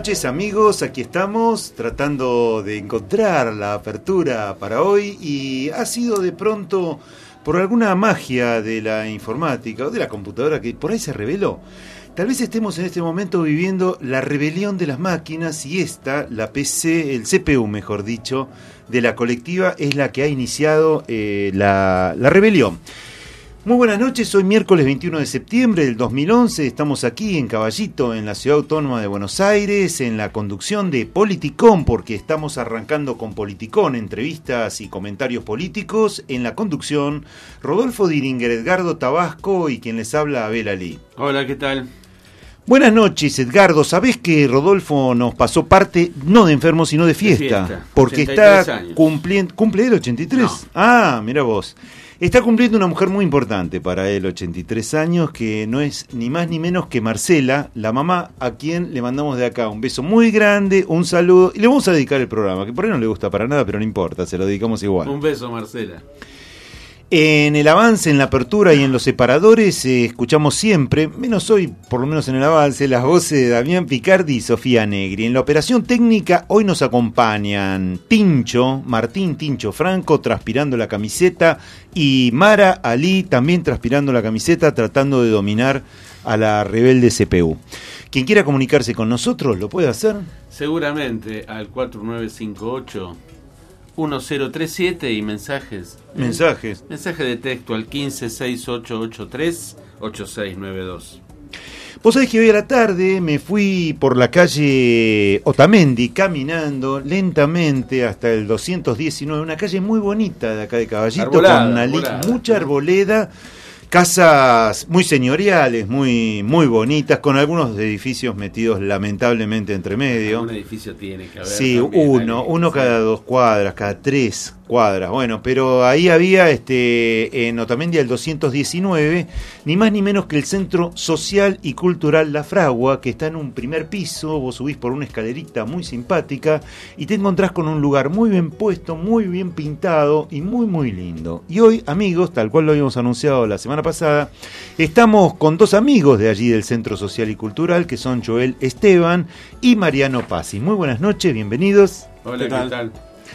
noches, amigos, aquí estamos tratando de encontrar la apertura para hoy y ha sido de pronto por alguna magia de la informática o de la computadora que por ahí se reveló. Tal vez estemos en este momento viviendo la rebelión de las máquinas y esta, la PC, el CPU mejor dicho, de la colectiva es la que ha iniciado la rebelión. Muy buenas noches, hoy miércoles 21 de septiembre del 2011, estamos aquí en Caballito, en la Ciudad Autónoma de Buenos Aires, en la conducción de Politicón, porque estamos arrancando con Politicón, entrevistas y comentarios políticos, en la conducción Rodolfo Diringer, Edgardo Tabasco y quien les habla, Abel Ali. Hola, ¿qué tal? Buenas noches, Edgardo. Sabés que Rodolfo nos pasó parte, no de enfermo, sino de fiesta. Porque está cumpliendo... ¿Cumple él 83? No. Ah, mira vos. Está cumpliendo una mujer muy importante para él, 83 años, que no es ni más ni menos que Marcela, la mamá, a quien le mandamos de acá un beso muy grande, un saludo, y le vamos a dedicar el programa, que por ahí no le gusta para nada, pero no importa, se lo dedicamos igual. Un beso, Marcela. En el avance, en la apertura y en los separadores escuchamos siempre, menos hoy, por lo menos en el avance, las voces de Damián Picardi y Sofía Negri. En la operación técnica hoy nos acompañan Martín Tincho Franco, transpirando la camiseta, y Mara Ali, también transpirando la camiseta, tratando de dominar a la rebelde CPU. Quien quiera comunicarse con nosotros, ¿lo puede hacer? Seguramente al 4958-1037 y mensajes. Mensajes. Mensaje de texto al 156883-8692. Vos sabés que hoy a la tarde me fui por la calle Otamendi caminando lentamente hasta el 219, una calle muy bonita de acá de Caballito, arbolada, con mucha arboleda, casas muy señoriales, muy bonitas, con algunos edificios metidos lamentablemente entre medio. Un edificio tiene que haber. Sí, uno cada 2 cuadras, cada 3 cuadras. Bueno, pero ahí había en Otamendi el 219, ni más ni menos que el Centro Social y Cultural La Fragua, que está en un primer piso. Vos subís por una escalerita muy simpática y te encontrás con un lugar muy bien puesto, muy bien pintado y muy lindo. Y hoy, amigos, tal cual lo habíamos anunciado la semana pasada, estamos con 2 amigos de allí del Centro Social y Cultural, que son Joel Esteban y Mariano Pazzi. Muy buenas noches, bienvenidos. Hola, ¿qué tal?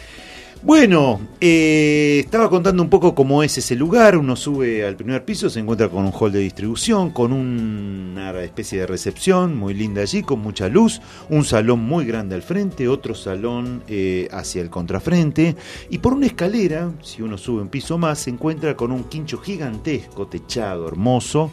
Bueno, estaba contando un poco cómo es ese lugar. Uno sube al primer piso, se encuentra con un hall de distribución, con una especie de recepción muy linda allí, con mucha luz, un salón muy grande al frente, otro salón hacia el contrafrente, y por una escalera, si uno sube un piso más, se encuentra con un quincho gigantesco, techado, hermoso,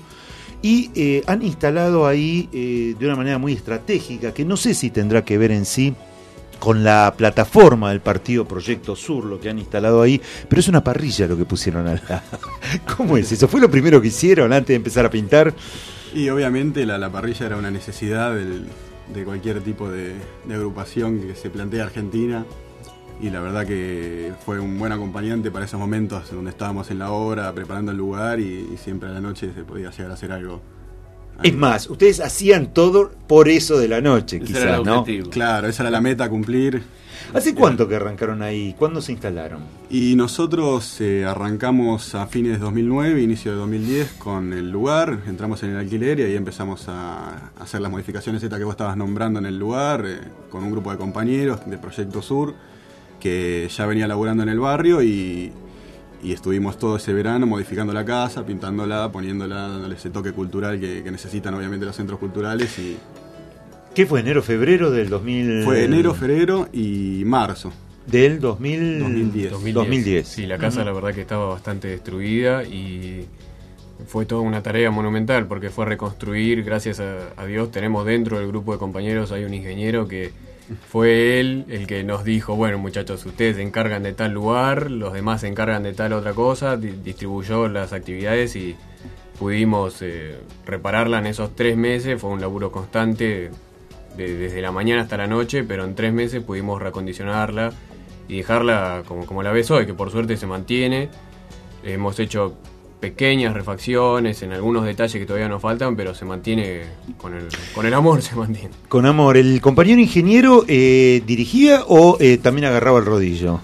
y han instalado ahí de una manera muy estratégica, que no sé si tendrá que ver en sí con la plataforma del partido Proyecto Sur, lo que han instalado ahí, pero es una parrilla lo que pusieron al lado. ¿Cómo es eso? ¿Fue lo primero que hicieron antes de empezar a pintar? Y obviamente la parrilla era una necesidad de cualquier tipo de agrupación que se plantea Argentina, y la verdad que fue un buen acompañante para esos momentos donde estábamos en la obra preparando el lugar y siempre a la noche se podía llegar a hacer algo. Es más, ustedes hacían todo por eso de la noche, ese quizás, ¿no? Claro, esa era la meta a cumplir. ¿Hace cuánto que arrancaron ahí? ¿Cuándo se instalaron? Y nosotros arrancamos a fines de 2009, inicio de 2010 con el lugar, entramos en el alquiler y ahí empezamos a hacer las modificaciones estas que vos estabas nombrando en el lugar, con un grupo de compañeros de Proyecto Sur que ya venía laburando en el barrio y estuvimos todo ese verano modificando la casa, pintándola, poniéndola, dándole ese toque cultural que necesitan obviamente los centros culturales. Y ¿qué fue, enero, febrero del 2000? Fue enero, febrero y marzo. ¿Del 2010? 2010. Sí, la casa la verdad que estaba bastante destruida y fue toda una tarea monumental porque fue reconstruir, gracias a Dios tenemos dentro del grupo de compañeros, hay un ingeniero que fue él el que nos dijo, bueno muchachos, ustedes se encargan de tal lugar, los demás se encargan de tal otra cosa, distribuyó las actividades y pudimos repararla en esos 3 meses, fue un laburo constante desde la mañana hasta la noche, pero en 3 meses pudimos reacondicionarla y dejarla como la ves hoy, que por suerte se mantiene. Hemos hecho pequeñas refacciones en algunos detalles que todavía nos faltan, pero se mantiene con el amor, se mantiene. Con amor. ¿El compañero ingeniero dirigía o también agarraba el rodillo?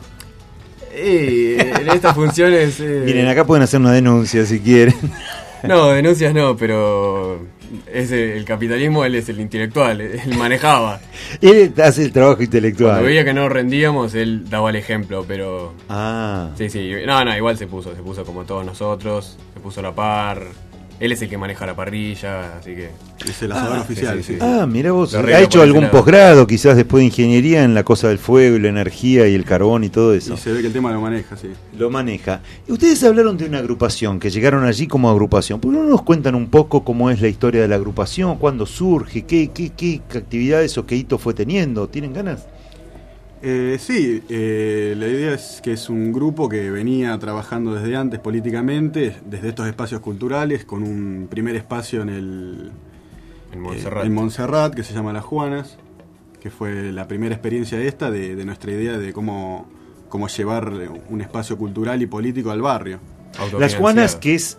En estas funciones... Miren, acá pueden hacer una denuncia si quieren. No, denuncias no, pero el capitalismo, él es el intelectual, él manejaba. Él hace el trabajo intelectual. Cuando veía que no rendíamos, él daba el ejemplo, pero... Ah. Sí, no, igual se puso como todos nosotros, se puso a la par. Él es el que maneja la parrilla, así que... Es el asador oficial. sí. Ah, mira vos, Lo ¿ha arreglo hecho por ese algún lado. posgrado quizás después de ingeniería en la cosa del fuego y la energía y el carbón y todo eso? Y se ve que el tema lo maneja, sí. Lo maneja. Y ustedes hablaron de una agrupación, que llegaron allí como agrupación. ¿Por qué no nos cuentan un poco cómo es la historia de la agrupación? ¿Cuándo surge? ¿Qué actividades o qué hito fue teniendo? ¿Tienen ganas? Sí, la idea es que es un grupo que venía trabajando desde antes políticamente, desde estos espacios culturales, con un primer espacio en Montserrat, que se llama Las Juanas, que fue la primera experiencia de nuestra idea de cómo llevar un espacio cultural y político al barrio. Las Juanas, que es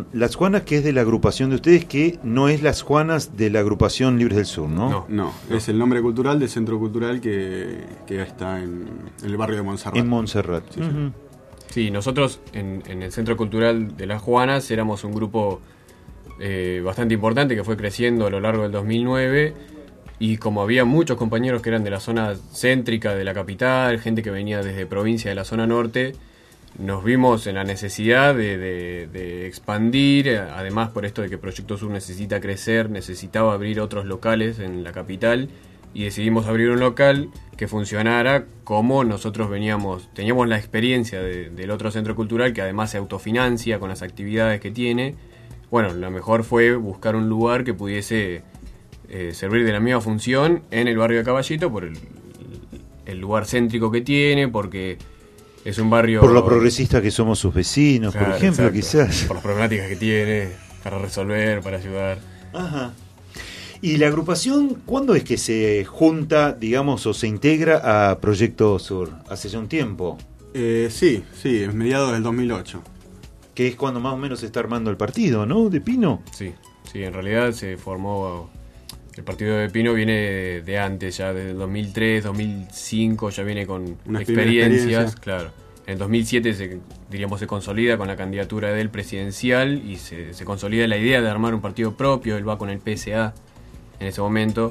de la agrupación de ustedes, que no es Las Juanas de la agrupación Libres del Sur, ¿no? No, es el nombre cultural del centro cultural que está en el barrio de Montserrat. En Montserrat. Sí, Uh-huh. Sí, nosotros en el Centro Cultural de Las Juanas éramos un grupo bastante importante que fue creciendo a lo largo del 2009, y como había muchos compañeros que eran de la zona céntrica de la capital, gente que venía desde provincia de la zona norte, nos vimos en la necesidad de expandir, además por esto de que Proyecto Sur necesita crecer, necesitaba abrir otros locales en la capital, y decidimos abrir un local que funcionara como nosotros teníamos la experiencia del otro centro cultural, que además se autofinancia con las actividades que tiene. Bueno, lo mejor fue buscar un lugar que pudiese servir de la misma función en el barrio de Caballito, por el lugar céntrico que tiene, porque es un barrio... Por lo progresista que somos sus vecinos, Claro, por ejemplo, exacto. quizás. Por las problemáticas que tiene, para resolver, para ayudar. Ajá. ¿Y la agrupación cuándo es que se junta, digamos, o se integra a Proyecto Sur? ¿Hace ya un tiempo? Sí, es mediados del 2008. Que es cuando más o menos se está armando el partido, ¿no? De Pino. Sí, en realidad se formó... El partido de Pino viene de antes, ya desde el 2003, 2005, ya viene con Unas experiencias. primeras Claro. En el 2007 se consolida con la candidatura de él presidencial, y se consolida la idea de armar un partido propio. Él va con el PSA en ese momento,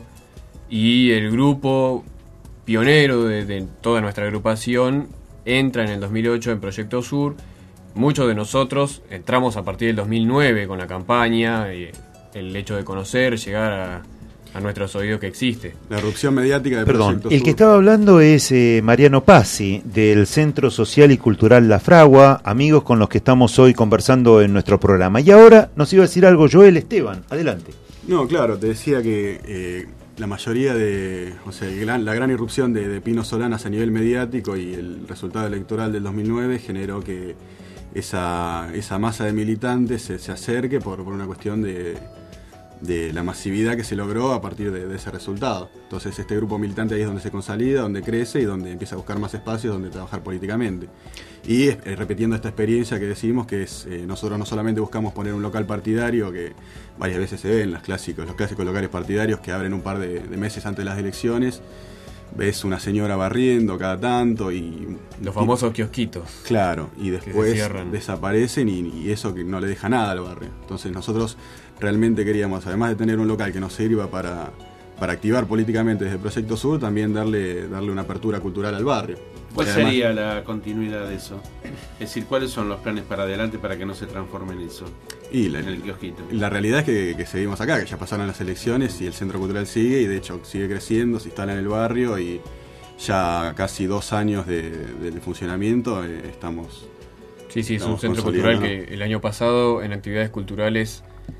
y el grupo pionero de toda nuestra agrupación entra en el 2008 en Proyecto Sur. Muchos de nosotros entramos a partir del 2009 con la campaña, y el hecho de conocer, llegar a nuestros oídos que existe. La erupción mediática de Perdón, Proyecto el Sur. que estaba hablando es Mariano Pazzi, del Centro Social y Cultural La Fragua, amigos con los que estamos hoy conversando en nuestro programa. Y ahora nos iba a decir algo Joel Esteban, adelante. No, claro, te decía que la mayoría la gran irrupción de Pino Solanas a nivel mediático y el resultado electoral del 2009 generó que esa masa de militantes se acerque por una cuestión de la masividad que se logró a partir de ese resultado. Entonces este grupo militante ahí es donde se consolida, donde crece y donde empieza a buscar más espacios donde trabajar políticamente. Y repitiendo esta experiencia que decimos, que es nosotros no solamente buscamos poner un local partidario, que varias veces se ven los clásicos locales partidarios que abren un par de meses antes de las elecciones, ves una señora barriendo cada tanto y... Los famosos kiosquitos. Claro, y después cierran. desaparecen y eso que no le deja nada al barrio. Entonces nosotros realmente queríamos, además de tener un local que nos sirva para activar políticamente desde Proyecto Sur, también darle una apertura cultural al barrio. ¿Cuál Además, sería la continuidad de eso? Es decir, ¿cuáles son los planes para adelante para que no se transforme en eso? y En el kiosquito. la realidad es que seguimos acá, que ya pasaron las elecciones y el centro cultural sigue, y de hecho sigue creciendo, se instala en el barrio, y ya casi 2 años de funcionamiento estamos... Sí, es un Estamos centro cultural consolidando. que el año pasado en actividades culturales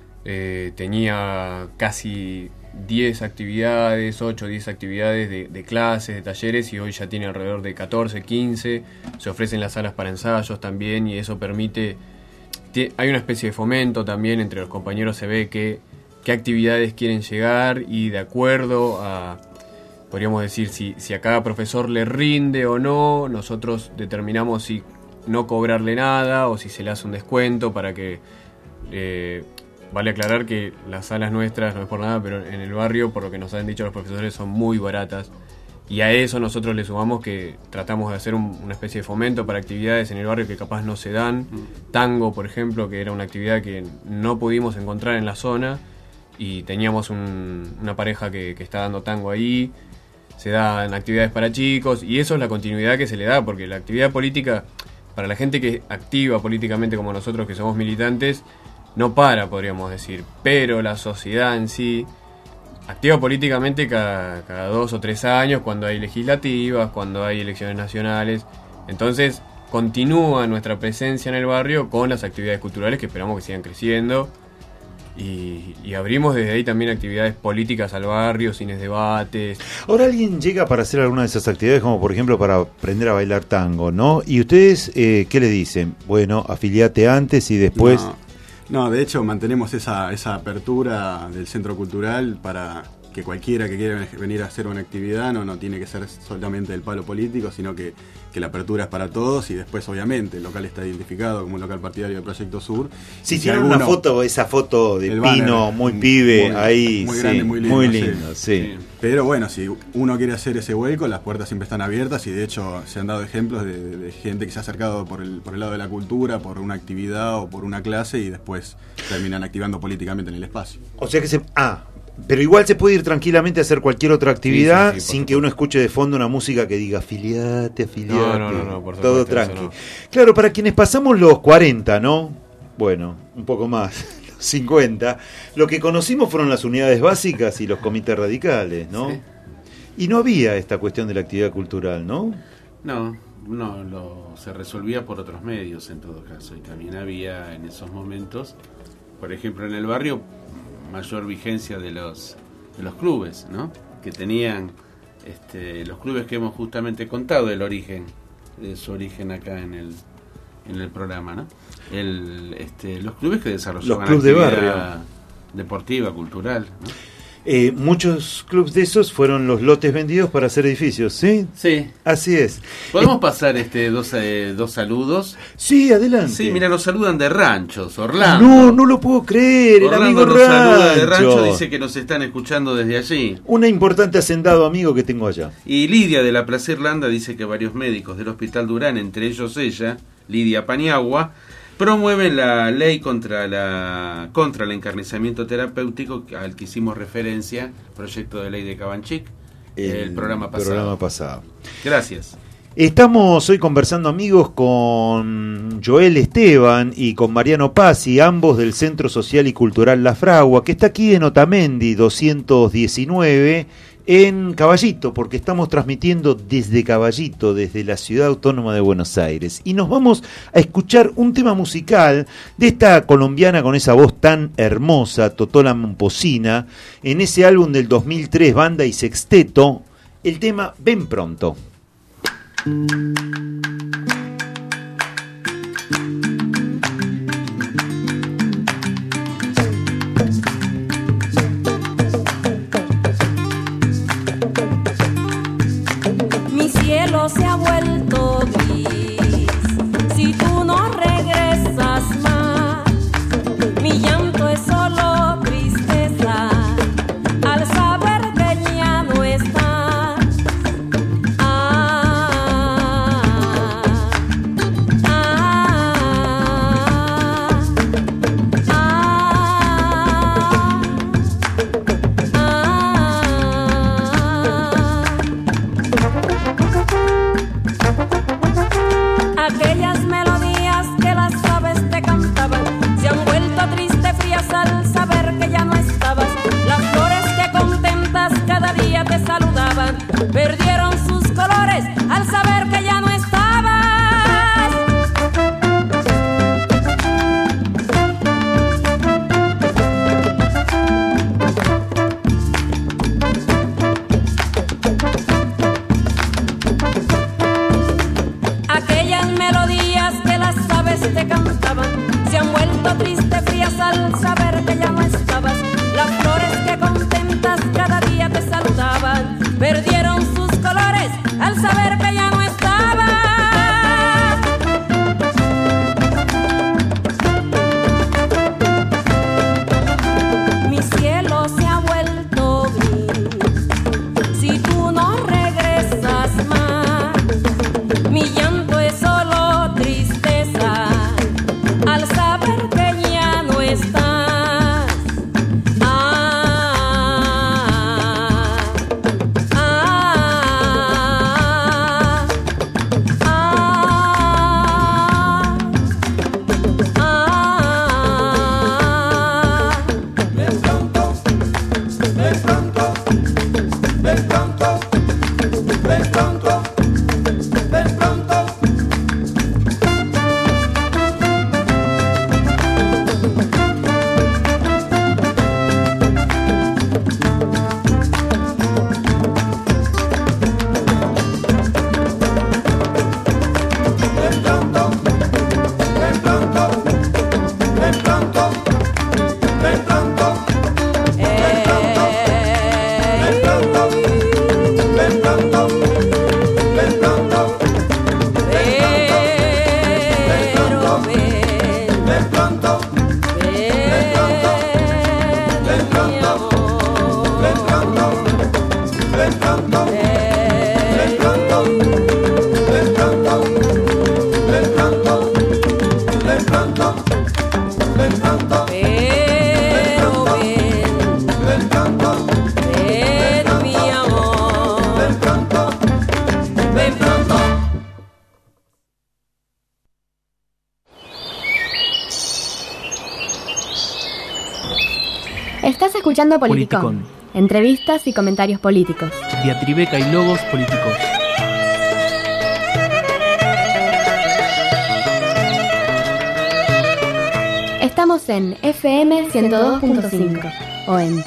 tenía casi 10 actividades, 8 o 10 actividades de clases, de talleres, y hoy ya tiene alrededor de 14, 15. Se ofrecen las salas para ensayos también, y eso permite... Hay una especie de fomento también entre los compañeros, se ve qué actividades quieren llegar, y de acuerdo a, podríamos decir, si a cada profesor le rinde o no, nosotros determinamos si no cobrarle nada o si se le hace un descuento para que... vale aclarar que las salas nuestras, no es por nada, pero en el barrio, por lo que nos han dicho los profesores, son muy baratas. Y a eso nosotros le sumamos que tratamos de hacer una especie de fomento para actividades en el barrio que capaz no se dan. Tango, por ejemplo, que era una actividad que no pudimos encontrar en la zona, y teníamos una pareja que está dando tango ahí, se dan actividades para chicos, y eso es la continuidad que se le da, porque la actividad política, para la gente que es activa políticamente como nosotros que somos militantes, no para, podríamos decir, pero la sociedad en sí activa políticamente cada 2 o 3 años, cuando hay legislativas, cuando hay elecciones nacionales. Entonces continúa nuestra presencia en el barrio con las actividades culturales que esperamos que sigan creciendo, y abrimos desde ahí también actividades políticas al barrio, cines, debates. Ahora alguien llega para hacer alguna de esas actividades, como por ejemplo para aprender a bailar tango, ¿no? Y ustedes, ¿qué le dicen? Bueno, afiliate antes y después... No, de hecho mantenemos esa apertura del centro cultural para que cualquiera que quiera venir a hacer una actividad no tiene que ser solamente del palo político, sino que la apertura es para todos, y después obviamente el local está identificado como un local partidario del Proyecto Sur. Sí, tiene una foto, esa foto de Pino, muy pibe, ahí, muy grande, muy lindo, sí. Pero bueno, si uno quiere hacer ese vuelco, las puertas siempre están abiertas, y de hecho se han dado ejemplos de gente que se ha acercado por el lado de la cultura, por una actividad o por una clase, y después terminan activando políticamente en el espacio. O sea que pero igual se puede ir tranquilamente a hacer cualquier otra actividad sin que uno escuche de fondo una música que diga afiliate. No, por todo supuesto, tranqui. no. Claro, para quienes pasamos los 40, ¿no? Bueno, un poco más, los 50, lo que conocimos fueron las unidades básicas y los comités radicales, ¿no? Sí. Y no había esta cuestión de la actividad cultural, ¿no? No, se resolvía por otros medios en todo caso, y también había en esos momentos, por ejemplo en el barrio, mayor vigencia de los clubes, ¿no? Que tenían los clubes que hemos justamente contado su origen acá en el programa, ¿no? Los clubes que desarrollaban los clubes de actividad barrio, deportiva, cultural, ¿no? Muchos clubes de esos fueron los lotes vendidos para hacer edificios, ¿sí? Sí. Así es. ¿Podemos pasar dos saludos? Sí, adelante. Sí, mira, nos saludan de Ranchos, Orlando. No lo puedo creer, el Orlando amigo nos saluda de Rancho. Rancho, dice que nos están escuchando desde allí. Un importante hacendado amigo que tengo allá. Y Lidia de la Plaza Irlanda dice que varios médicos del Hospital Durán, entre ellos ella, Lidia Paniagua, promueven la ley contra el encarnizamiento terapéutico al que hicimos referencia, proyecto de ley de Cabanchik, el programa pasado. Gracias. Estamos hoy conversando, amigos, con Joel Esteban y con Mariano Pazzi, ambos del Centro Social y Cultural La Fragua, que está aquí en Otamendi 219, en Caballito, porque estamos transmitiendo desde Caballito, desde la Ciudad Autónoma de Buenos Aires. Y nos vamos a escuchar un tema musical de esta colombiana con esa voz tan hermosa, Totola Momposina, en ese álbum del 2003, Banda y Sexteto, el tema Ven Pronto. Mi cielo se ha vuelto gris si tú no regresas más. Mi llanto es solo tristeza al saber que ya no estás. Aquellas melodías que las aves te cantaban se han vuelto tristes, frías al saber que ya no estabas. Las flores que contentas cada día te saludaban perdieron sus colores al saber que ya no estabas. Aquellas melodías que las aves te cantaban se han vuelto tristes, frías al saber que ya no estabas. Las flores que contentas cada día te saludaban perdieron sus colores Estás escuchando Politicón. Entrevistas y comentarios políticos. Diatribeca y logos políticos. Estamos en FM 102.5 o en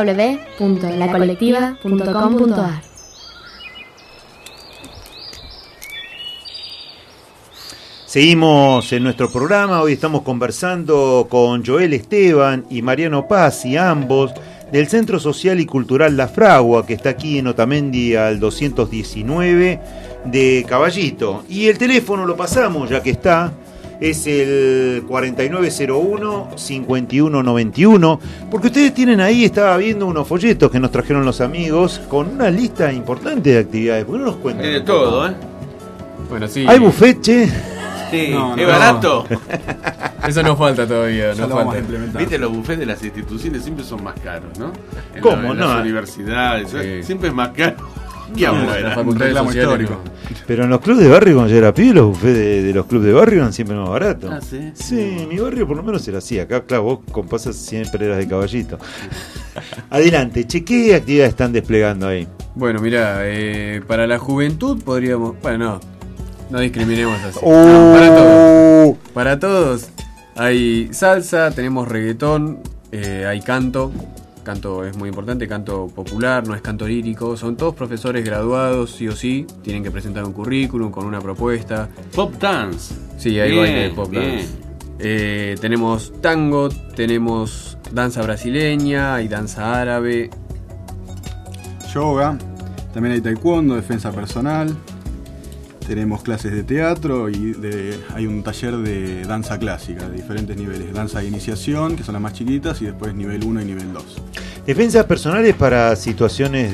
www.lacolectiva.com.ar. Seguimos en nuestro programa. Hoy estamos conversando con Joel Esteban y Mariano Pazzi, ambos del Centro Social y Cultural La Fragua, que está aquí en Otamendi al 219 de Caballito. Y el teléfono lo pasamos, ya que está, es el 4901-5191, porque ustedes tienen ahí, estaba viendo unos folletos que nos trajeron los amigos, con una lista importante de actividades. ¿Por qué no nos cuentan? Hay de todo, ¿eh? Bueno, sí. ¿Hay buffet, che? Sí, No, es no. barato. Eso no falta todavía, Ya no lo vamos a falta. implementar. Viste, los buffets de las instituciones siempre son más caros, ¿no? ¿Cómo En no? las universidades, Sí. siempre es más caro. ¿Qué No, afuera? la facultad de reclamo sociales histórico. no. Pero en los clubes de barrio, cuando yo era pibe, los buffets de los clubes de barrio eran siempre más baratos. Ah, ¿sí? Sí, en mi barrio por lo menos era así. Acá, claro, vos con pasas siempre eras de Caballito. Adelante, che, ¿qué actividades están desplegando ahí? Bueno, mirá, para la juventud podríamos... Bueno, no discriminemos así. Oh. No, para todos. Para todos hay salsa, tenemos reggaetón, hay canto. Canto es muy importante, canto popular, no es canto lírico. Son todos profesores graduados, sí o sí. Tienen que presentar un currículum con una propuesta. Pop dance. Sí, hay Bien, baile de pop bien. dance. Tenemos tango, tenemos danza brasileña, hay danza árabe. Yoga, también hay taekwondo, defensa personal. Tenemos clases de teatro y hay un taller de danza clásica de diferentes niveles. Danza de iniciación, que son las más chiquitas, y después nivel 1 y nivel 2. Defensas personales para situaciones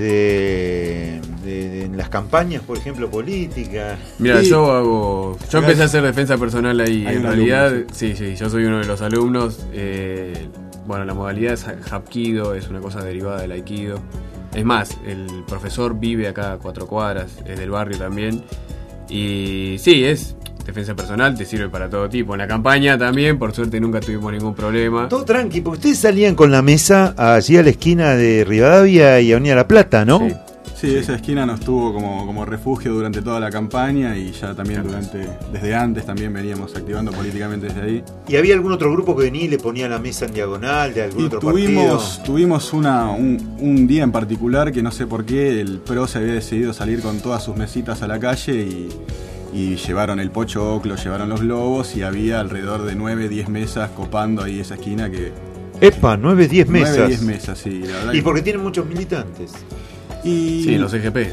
en las campañas, por ejemplo, políticas. Mira, Sí. yo empecé a hacer defensa personal ahí. Hay En un realidad, alumno, sí, yo soy uno de los alumnos. Bueno, la modalidad es Hapkido, es una cosa derivada del Aikido. Es más, el profesor vive acá a 4 cuadras, es del barrio también. Y sí, es defensa personal, te sirve para todo tipo. En la campaña también, por suerte nunca tuvimos ningún problema. Todo tranqui, porque ustedes salían con la mesa allí a la esquina de Rivadavia y Avenida La Plata, ¿no? Sí. Sí, esa esquina nos tuvo como refugio durante toda la campaña y ya también desde antes también veníamos activando políticamente desde ahí. ¿Y había algún otro grupo que venía y le ponía la mesa en diagonal de algún Y otro tuvimos partido? un día en particular que no sé por qué el PRO se había decidido salir con todas sus mesitas a la calle y llevaron el pochoclo, llevaron los globos y había alrededor de 9-10 mesas copando ahí esa esquina que... Epa, 9-10 mesas. 9-10 mesas, sí. La verdad Y que- porque tienen muchos militantes. y Sí, los EGP.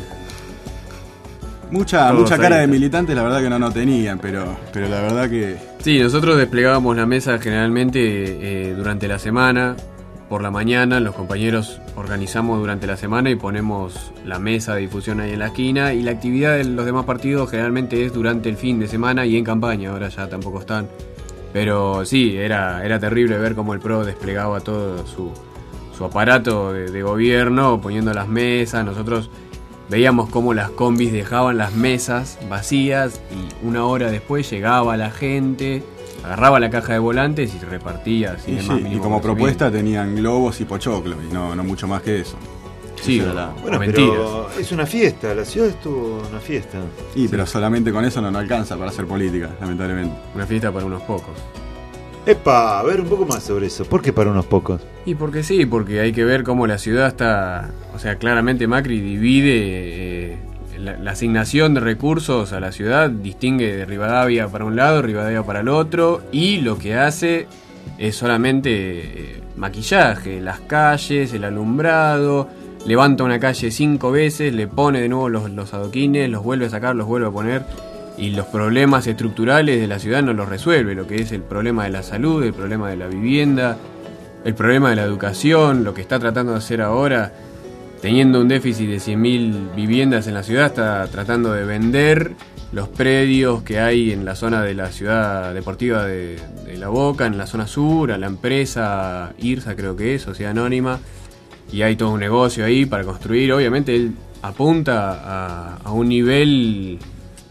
mucha Todos cara ahí. de militantes la verdad que no tenían, pero la verdad que... Sí, nosotros desplegábamos la mesa generalmente durante la semana, por la mañana, los compañeros organizamos durante la semana y ponemos la mesa de difusión ahí en la esquina, y la actividad de los demás partidos generalmente es durante el fin de semana y en campaña, ahora ya tampoco están. Pero sí, era terrible ver cómo el PRO desplegaba todo su aparato de gobierno poniendo las mesas. Nosotros veíamos cómo las combis dejaban las mesas vacías y una hora después llegaba la gente, agarraba la caja de volantes y repartía así Y, de sí, más y mínimo como conocimiento. propuesta tenían globos y pochoclo y no mucho más que eso. Sí, Esa era la- Bueno, mentiras. pero es una fiesta, la ciudad estuvo una fiesta. Y pero solamente con eso no alcanza para hacer política, lamentablemente. Una fiesta para unos pocos. Epa, a ver un poco más sobre eso. ¿Por qué para unos pocos? Y porque sí, porque hay que ver cómo la ciudad está, o sea, claramente Macri divide la asignación de recursos a la ciudad, distingue de Rivadavia para un lado, Rivadavia para el otro, y lo que hace es solamente maquillaje, las calles, el alumbrado, levanta una calle 5 veces, le pone de nuevo los adoquines, los vuelve a sacar, los vuelve a poner, y los problemas estructurales de la ciudad no los resuelve, lo que es el problema de la salud, el problema de la vivienda, el problema de la educación, lo que está tratando de hacer ahora, teniendo un déficit de 100.000 viviendas en la ciudad, está tratando de vender los predios que hay en la zona de la ciudad deportiva de La Boca, en la zona sur, a la empresa IRSA creo que es, Sociedad Anónima, y hay todo un negocio ahí para construir. Obviamente él apunta a un nivel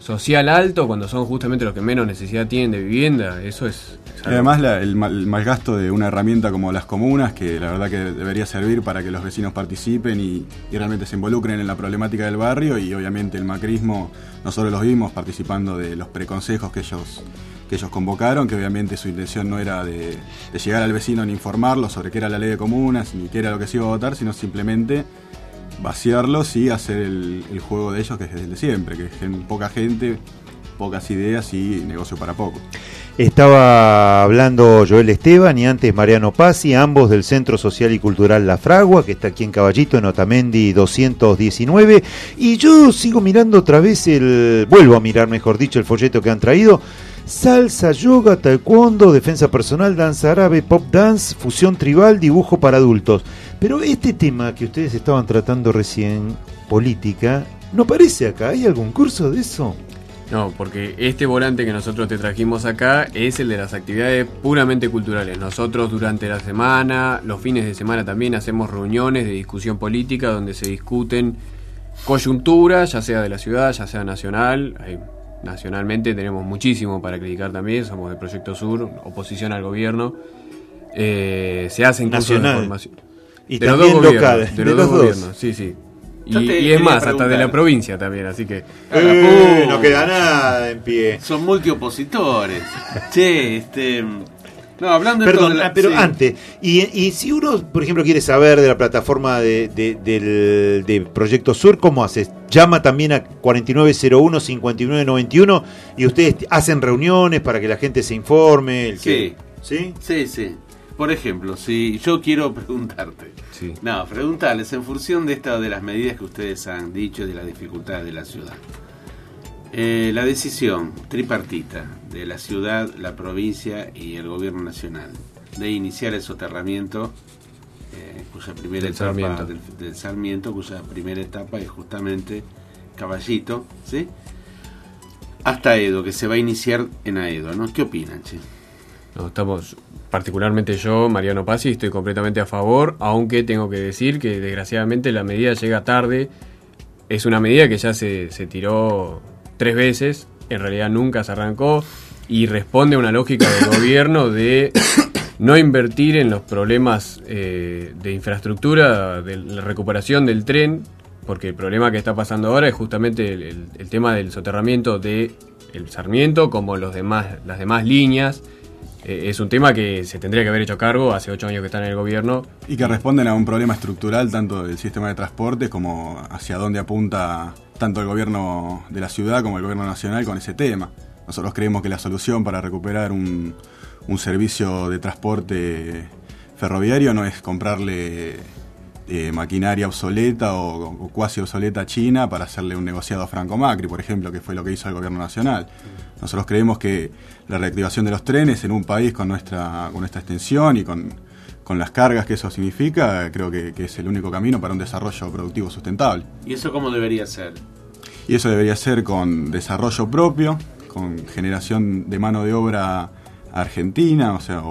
social alto cuando son justamente los que menos necesidad tienen de vivienda. Eso es y además el malgasto de una herramienta como las comunas, que la verdad que debería servir para que los vecinos participen y realmente se involucren en la problemática del barrio, y obviamente el macrismo, nosotros los vimos participando de los preconsejos que ellos convocaron, que obviamente su intención no era de llegar al vecino ni informarlo sobre qué era la ley de comunas ni qué era lo que se iba a votar, sino simplemente vaciarlos y hacer el juego de ellos, que es desde siempre, que es poca gente, pocas ideas y negocio para poco. Estaba hablando Joel Esteban y antes Mariano Pazzi, ambos del Centro Social y Cultural La Fragua, que está aquí en Caballito, en Otamendi 219, y yo sigo mirando otra vez vuelvo a mirar, mejor dicho, el folleto que han traído. Salsa, yoga, taekwondo, defensa personal, danza árabe, pop dance, fusión tribal, dibujo para adultos. Pero este tema que ustedes estaban tratando recién, política, ¿no aparece acá? ¿Hay algún curso de eso? No, porque este volante que nosotros te trajimos acá es el de las actividades puramente culturales. Nosotros durante la semana, los fines de semana también hacemos reuniones de discusión política donde se discuten coyunturas, ya sea de la ciudad, ya sea nacional. Nacionalmente tenemos muchísimo para criticar también, somos del Proyecto Sur, oposición al gobierno. Se hacen cursos de formación. Y de también local, de los dos gobiernos, sí, sí. Y es más, hasta de la provincia también, así que... no queda nada en pie. Son multiopositores. Che, no, hablando Perdón, de pero sí. antes, y si uno, por ejemplo, quiere saber de la plataforma de Proyecto Sur, ¿cómo haces? Llama también a 4901-5991 y ustedes hacen reuniones para que la gente se informe. Sí. ¿Sí? Sí, sí. Por ejemplo, si yo quiero preguntarte, preguntarles en función de las medidas que ustedes han dicho y de las dificultades de la ciudad. La decisión tripartita de la ciudad, la provincia y el gobierno nacional de iniciar el soterramiento, cuya primera etapa del Sarmiento, cuya primera etapa es justamente Caballito, ¿sí? Hasta Aedo, que se va a iniciar en Aedo, ¿no? ¿Qué opinan, che? No, estamos, particularmente yo, Mariano Pazzi, estoy completamente a favor, aunque tengo que decir que desgraciadamente la medida llega tarde. Es una medida que ya se tiró 3 veces, en realidad nunca se arrancó, y responde a una lógica del gobierno de no invertir en los problemas de infraestructura, de la recuperación del tren, porque el problema que está pasando ahora es justamente el tema del soterramiento del Sarmiento, como las demás líneas. Es un tema que se tendría que haber hecho cargo hace 8 años que está en el gobierno. Y que responden a un problema estructural tanto del sistema de transporte como hacia dónde apunta tanto el gobierno de la ciudad como el gobierno nacional con ese tema. Nosotros creemos que la solución para recuperar un servicio de transporte ferroviario no es comprarle maquinaria obsoleta o cuasi obsoleta a China para hacerle un negociado a Franco Macri, por ejemplo, que fue lo que hizo el gobierno nacional. Nosotros creemos que la reactivación de los trenes en un país con nuestra extensión y con las cargas que eso significa, creo que es el único camino para un desarrollo productivo sustentable. ¿Y eso cómo debería ser? Y eso debería ser con desarrollo propio, con generación de mano de obra argentina,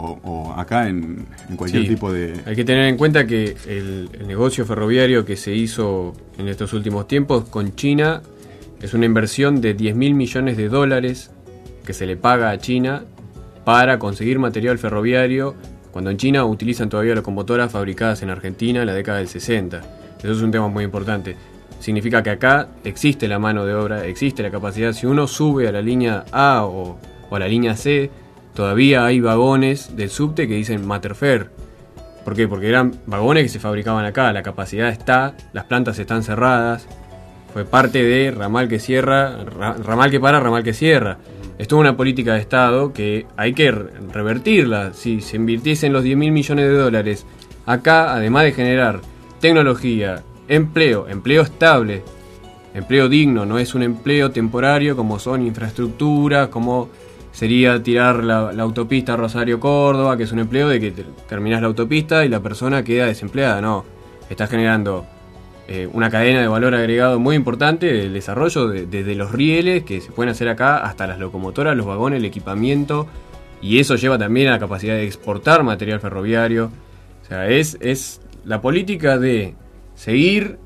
o acá en cualquier tipo de... Hay que tener en cuenta que el negocio ferroviario que se hizo en estos últimos tiempos con China es una inversión de $10.000 millones que se le paga a China para conseguir material ferroviario, cuando en China utilizan todavía locomotoras fabricadas en Argentina en la década del 60. Eso es un tema muy importante. Significa que acá existe la mano de obra, existe la capacidad. Si uno sube a la línea A o a la línea C, todavía hay vagones del subte que dicen Materfer. ¿Por qué? Porque eran vagones que se fabricaban acá, la capacidad está, las plantas están cerradas. Fue parte de ramal que cierra, ramal que para, ramal que cierra. Esto es una política de Estado que hay que revertirla. Si se invirtiesen los $10.000 millones acá, además de generar tecnología, empleo estable, empleo digno, no es un empleo temporario como son infraestructuras, como sería tirar la autopista Rosario-Córdoba, que es un empleo de que terminás la autopista y la persona queda desempleada. No, estás generando una cadena de valor agregado muy importante del desarrollo desde los rieles que se pueden hacer acá hasta las locomotoras, los vagones, el equipamiento, y eso lleva también a la capacidad de exportar material ferroviario. O sea, es la política de seguir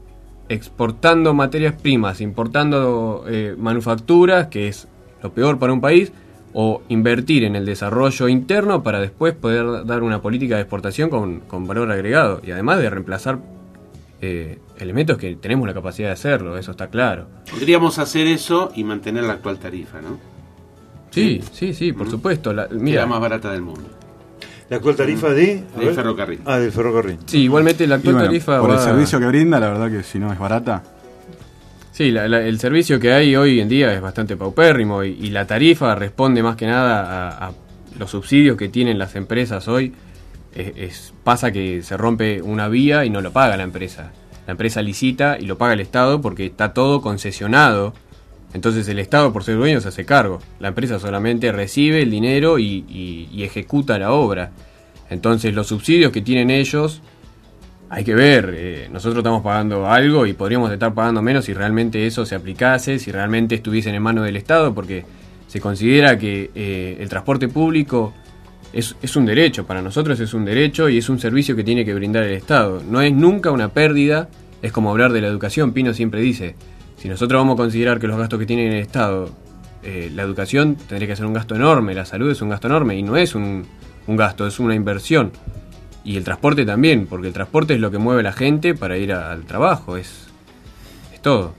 exportando materias primas, importando manufacturas, que es lo peor para un país, o invertir en el desarrollo interno para después poder dar una política de exportación con valor agregado, y además de reemplazar elementos que tenemos la capacidad de hacerlo, eso está claro. Podríamos hacer eso y mantener la actual tarifa, ¿no? Sí, por supuesto. Mira, la más barata del mundo. La actual tarifa del ferrocarril. Del ferrocarril. Sí, igualmente la actual tarifa por el servicio que brinda, la verdad que si no es barata. Sí, el servicio que hay hoy en día es bastante paupérrimo y la tarifa responde más que nada a los subsidios que tienen las empresas hoy. Pasa que se rompe una vía y no lo paga la empresa. La empresa licita y lo paga el Estado porque está todo concesionado. Entonces el Estado, por ser dueño, se hace cargo. La empresa solamente recibe el dinero y ejecuta la obra. Entonces los subsidios que tienen ellos, hay que ver. Nosotros estamos pagando algo y podríamos estar pagando menos si realmente eso se aplicase, si realmente estuviesen en manos del Estado, porque se considera que el transporte público es un derecho. Para nosotros es un derecho y es un servicio que tiene que brindar el Estado. No es nunca una pérdida. Es como hablar de la educación. Pino siempre dice, si nosotros vamos a considerar que los gastos que tiene el Estado, la educación tendría que ser un gasto enorme, la salud es un gasto enorme, y no es un gasto, es una inversión. Y el transporte también, porque el transporte es lo que mueve a la gente para ir al trabajo, es todo.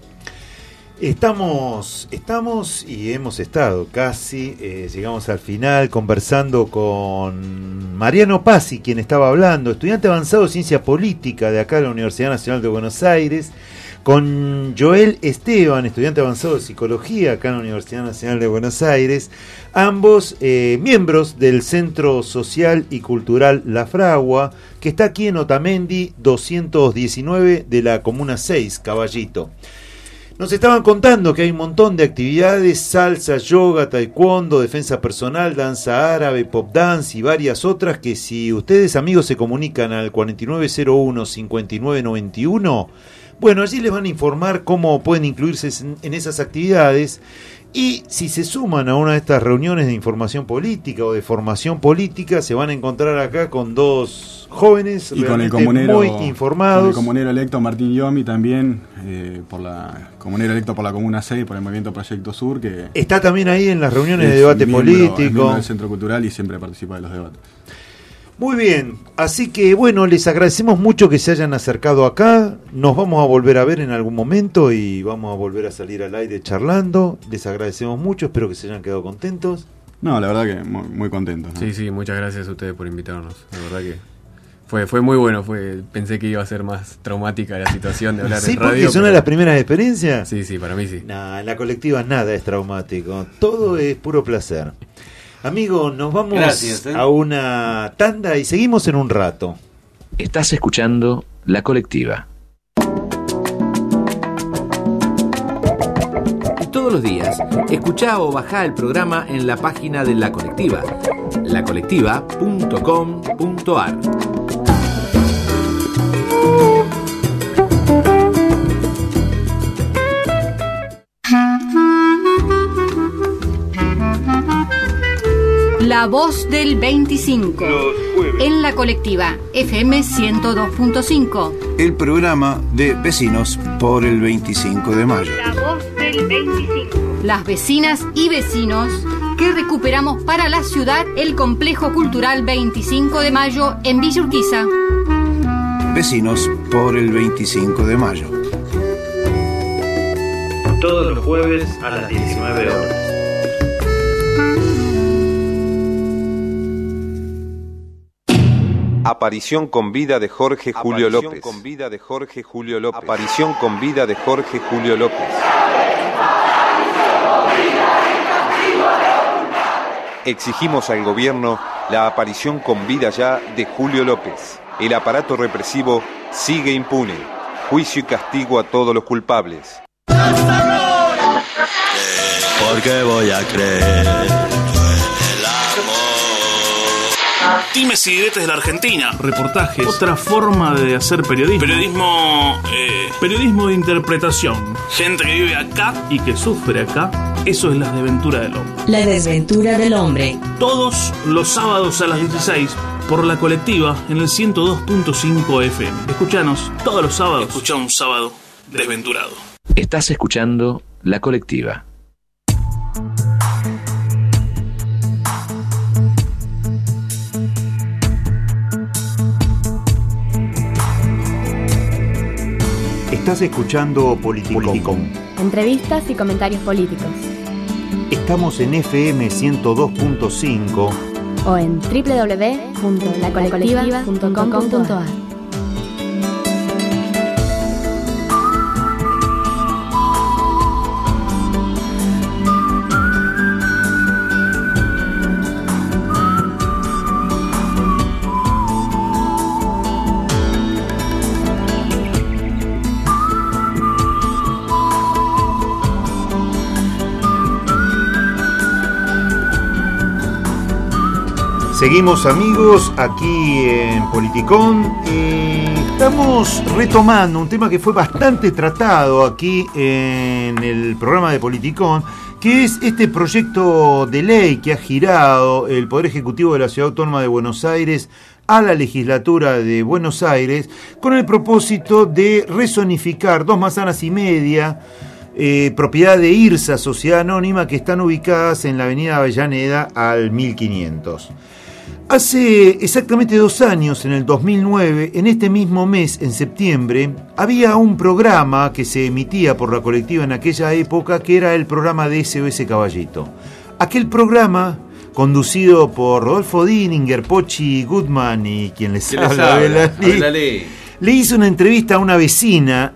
Estamos y hemos estado casi, llegamos al final, conversando con Mariano Pazzi, quien estaba hablando, estudiante avanzado de Ciencia Política de acá de la Universidad Nacional de Buenos Aires, con Joel Esteban, estudiante avanzado de Psicología acá en la Universidad Nacional de Buenos Aires, ambos miembros del Centro Social y Cultural La Fragua, que está aquí en Otamendi 219 de la Comuna 6, Caballito. Nos estaban contando que hay un montón de actividades: salsa, yoga, taekwondo, defensa personal, danza árabe, pop dance y varias otras, que si ustedes, amigos, se comunican al 4901-5991, bueno, allí les van a informar cómo pueden incluirse en esas actividades. Y si se suman a una de estas reuniones de información política o de formación política, se van a encontrar acá con dos jóvenes y con el comunero, muy informados. Con el comunero electo Martín Yomi también, comunero electo por la Comuna 6, por el Movimiento Proyecto Sur, que está también ahí en las reuniones de debate político. Es miembro del Centro Cultural y siempre participa de los debates. Muy bien, así que bueno, les agradecemos mucho que se hayan acercado acá. Nos vamos a volver a ver en algún momento y vamos a volver a salir al aire charlando. Les agradecemos mucho, espero que se hayan quedado contentos. No, la verdad que muy contentos, ¿no? Sí, muchas gracias a ustedes por invitarnos. La verdad que fue muy bueno. Pensé que iba a ser más traumática la situación de hablar en radio. Sí, porque es una de las primeras experiencias. Sí, para mí sí. En la colectiva nada es traumático, todo es puro placer. Amigos, nos vamos a una tanda y seguimos en un rato. Estás escuchando La Colectiva. Todos los días, escuchá o bajá el programa en la página de La Colectiva, lacolectiva.com.ar. La voz del 25. En La Colectiva, FM 102.5. El programa de Vecinos por el 25 de mayo. La voz del 25. Las vecinas y vecinos que recuperamos para la ciudad el Complejo Cultural 25 de Mayo en Villa Urquiza. Vecinos por el 25 de mayo. Todos los jueves a las 19 horas. Aparición con vida de Jorge Julio López. Aparición con vida de Jorge Julio López. Exigimos al gobierno la aparición con vida ya de Julio López. El aparato represivo sigue impune. Juicio y castigo a todos los culpables. Porque voy a creer. Dimes y diretes de la Argentina. Reportajes. Otra forma de hacer periodismo. Periodismo de interpretación. Gente que vive acá y que sufre acá. Eso es La Desventura del Hombre. La Desventura del Hombre. Todos los sábados a las 16 por La Colectiva en el 102.5 FM. Escuchanos todos los sábados. Escuchá un sábado desventurado. Estás escuchando La Colectiva. Estás escuchando Politicón. Entrevistas y comentarios políticos. Estamos en FM 102.5 o en www.lacolectiva.com.ar. Seguimos, amigos, aquí en Politicón. Estamos retomando un tema que fue bastante tratado aquí en el programa de Politicón, que es este proyecto de ley que ha girado el Poder Ejecutivo de la Ciudad Autónoma de Buenos Aires a la legislatura de Buenos Aires con el propósito de rezonificar 2 manzanas y media, propiedad de IRSA, Sociedad Anónima, que están ubicadas en la avenida Avellaneda al 1500. Hace exactamente 2 años, en el 2009, en este mismo mes, en septiembre, había un programa que se emitía por la colectiva en aquella época, que era el programa de SOS Caballito. Aquel programa, conducido por Rodolfo Dininger, Pochi Goodman y quien les habla, le hizo una entrevista a una vecina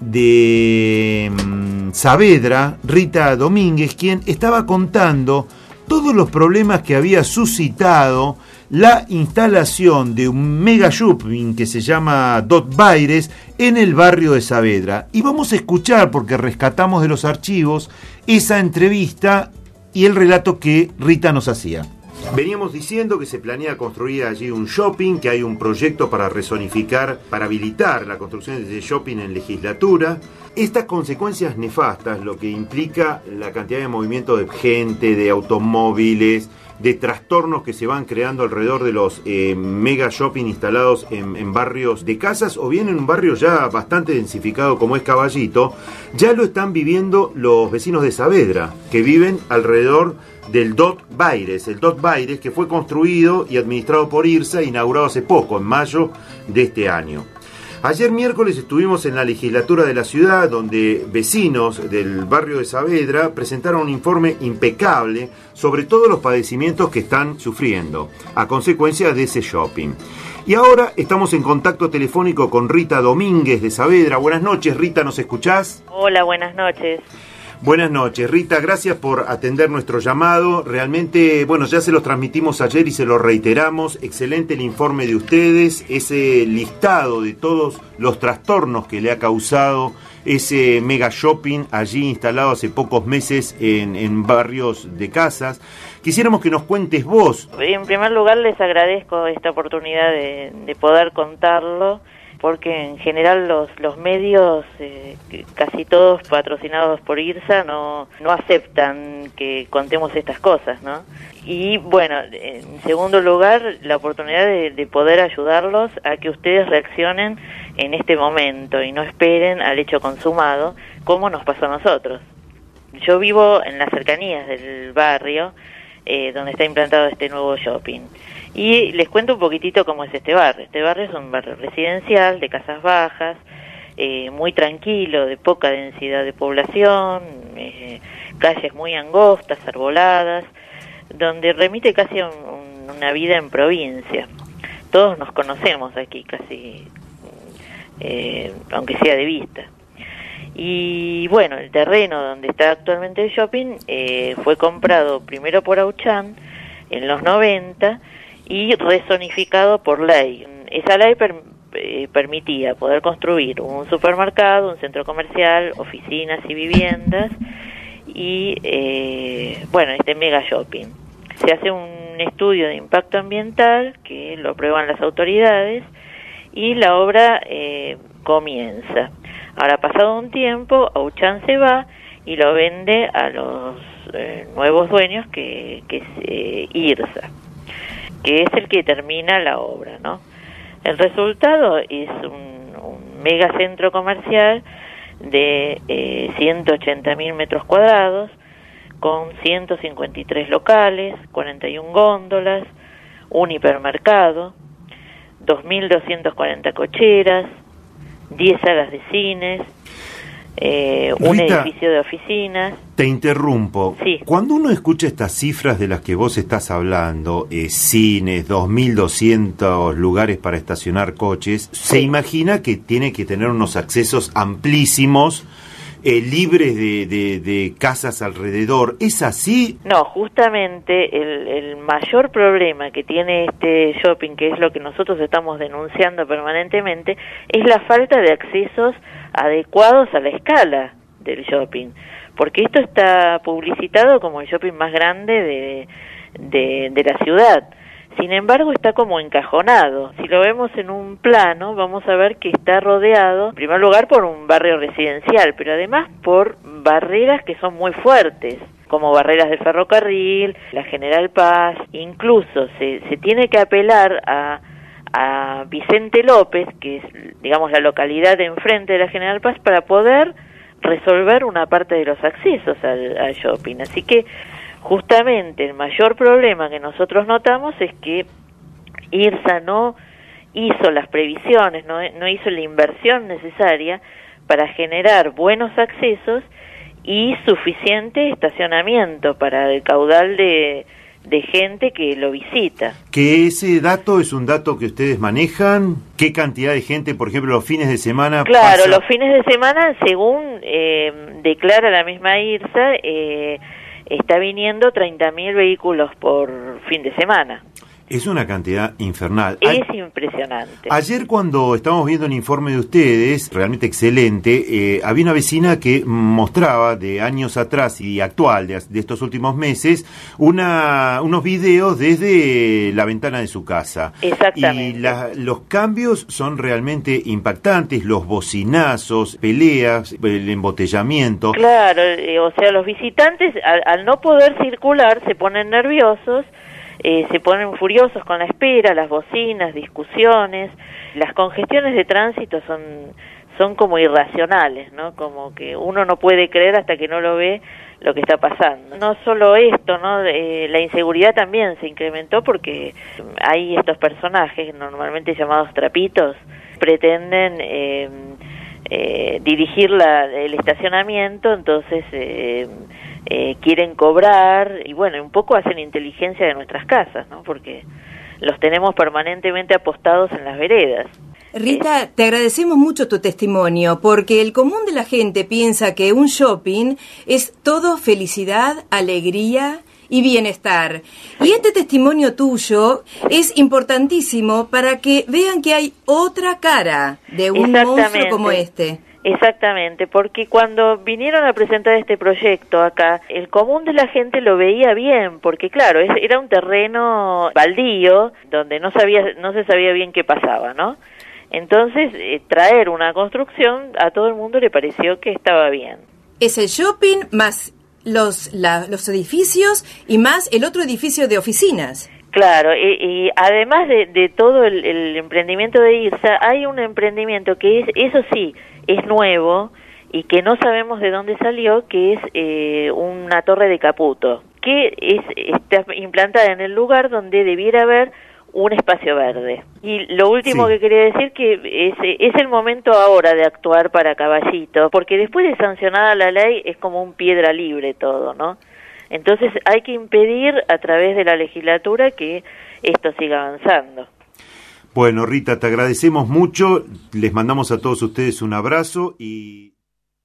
de Saavedra, Rita Domínguez, quien estaba contando todos los problemas que había suscitado la instalación de un mega shopping que se llama Dot Baires en el barrio de Saavedra. Y vamos a escuchar, porque rescatamos de los archivos, esa entrevista y el relato que Rita nos hacía. Veníamos diciendo que se planea construir allí un shopping, que hay un proyecto para rezonificar, para habilitar la construcción de ese shopping en legislatura. Estas consecuencias nefastas, lo que implica la cantidad de movimiento de gente, de automóviles, de trastornos que se van creando alrededor de los mega shopping instalados en barrios de casas, o bien en un barrio ya bastante densificado como es Caballito, ya lo están viviendo los vecinos de Saavedra, que viven alrededor del Dot Baires. El Dot Baires, que fue construido y administrado por IRSA, inaugurado hace poco, en mayo de este año. Ayer miércoles estuvimos en la legislatura de la ciudad, donde vecinos del barrio de Saavedra presentaron un informe impecable sobre todos los padecimientos que están sufriendo a consecuencia de ese shopping. Y ahora estamos en contacto telefónico con Rita Domínguez de Saavedra. Buenas noches, Rita, ¿nos escuchás? Hola, buenas noches. Buenas noches, Rita, gracias por atender nuestro llamado. Realmente, bueno, ya se los transmitimos ayer y se lo reiteramos. Excelente el informe de ustedes, ese listado de todos los trastornos que le ha causado ese mega shopping allí instalado hace pocos meses en barrios de casas. Quisiéramos que nos cuentes vos. En primer lugar, les agradezco esta oportunidad de poder contarlo, porque en general los medios, casi todos patrocinados por IRSA, no aceptan que contemos estas cosas, ¿no? Y bueno, en segundo lugar, la oportunidad de poder ayudarlos a que ustedes reaccionen en este momento y no esperen al hecho consumado, como nos pasó a nosotros. Yo vivo en las cercanías del barrio, donde está implantado este nuevo shopping. Y les cuento un poquitito cómo es este barrio. Este barrio es un barrio residencial, de casas bajas, muy tranquilo, de poca densidad de población, calles muy angostas, arboladas, donde remite casi a una vida en provincia. Todos nos conocemos aquí, casi, aunque sea de vista. Y bueno, el terreno donde está actualmente el shopping fue comprado primero por Auchan en los 90 y rezonificado por ley. Esa ley permitía poder construir un supermercado, un centro comercial, oficinas y viviendas y bueno, este mega shopping. Se hace un estudio de impacto ambiental que lo aprueban las autoridades y la obra comienza. Ahora, pasado un tiempo, Auchan se va y lo vende a los nuevos dueños, que es IRSA, que es el que termina la obra, ¿no? El resultado es un megacentro comercial de 180.000 metros cuadrados, con 153 locales, 41 góndolas, un hipermercado, 2.240 cocheras, 10 salas de cines, un Rita, edificio de oficinas. Te interrumpo. Sí. Cuando uno escucha estas cifras de las que vos estás hablando, cines, 2.200 lugares para estacionar coches, se imagina que tiene que tener unos accesos amplísimos, libres de casas alrededor. ¿Es así? No, justamente el mayor problema que tiene este shopping, que es lo que nosotros estamos denunciando permanentemente, es la falta de accesos adecuados a la escala del shopping, porque esto está publicitado como el shopping más grande de la ciudad. Sin embargo, está como encajonado. Si lo vemos en un plano, vamos a ver que está rodeado, en primer lugar, por un barrio residencial, pero además por barreras que son muy fuertes, como barreras del ferrocarril, la General Paz. Incluso se tiene que apelar a Vicente López, que es, digamos, la localidad de enfrente de la General Paz, para poder resolver una parte de los accesos al shopping. Así que justamente el mayor problema que nosotros notamos es que IRSA no hizo las previsiones, no hizo la inversión necesaria para generar buenos accesos y suficiente estacionamiento para el caudal de gente que lo visita. ¿Que ese dato es un dato que ustedes manejan? ¿Qué cantidad de gente, por ejemplo, los fines de semana? Claro, pasa? Los fines de semana, según declara la misma IRSA, está viniendo 30.000 vehículos por fin de semana. Es una cantidad infernal. Es impresionante. Ayer, cuando estábamos viendo el informe de ustedes, realmente excelente, había una vecina que mostraba de años atrás y actual, de estos últimos meses, unos videos desde la ventana de su casa. Exactamente. Y los cambios son realmente impactantes, los bocinazos, peleas, el embotellamiento. Claro, o sea, los visitantes, al no poder circular, se ponen nerviosos, se ponen furiosos con la espera, las bocinas, discusiones, las congestiones de tránsito son como irracionales, ¿no? Como que uno no puede creer hasta que no lo ve lo que está pasando. No solo esto, ¿no? La inseguridad también se incrementó porque hay estos personajes, normalmente llamados trapitos, pretenden dirigir el estacionamiento, entonces quieren cobrar y bueno, un poco hacen inteligencia de nuestras casas, ¿no? Porque los tenemos permanentemente apostados en las veredas. Rita, te agradecemos mucho tu testimonio, porque el común de la gente piensa que un shopping es todo felicidad, alegría y bienestar. Y este testimonio tuyo es importantísimo para que vean que hay otra cara de un monstruo como este. Exactamente, porque cuando vinieron a presentar este proyecto acá, el común de la gente lo veía bien, porque claro, era un terreno baldío donde no se sabía bien qué pasaba, ¿no? Entonces, traer una construcción a todo el mundo le pareció que estaba bien. Es el shopping más los edificios y más el otro edificio de oficinas. Claro, y además de todo el emprendimiento de IRSA, hay un emprendimiento que eso sí, es nuevo y que no sabemos de dónde salió, que es una torre de Caputo, que está implantada en el lugar donde debiera haber un espacio verde. Y lo último que quería decir que es el momento ahora de actuar para Caballito, porque después de sancionada la ley es como un piedra libre todo, ¿no? Entonces hay que impedir a través de la legislatura que esto siga avanzando. Bueno, Rita, te agradecemos mucho, les mandamos a todos ustedes un abrazo y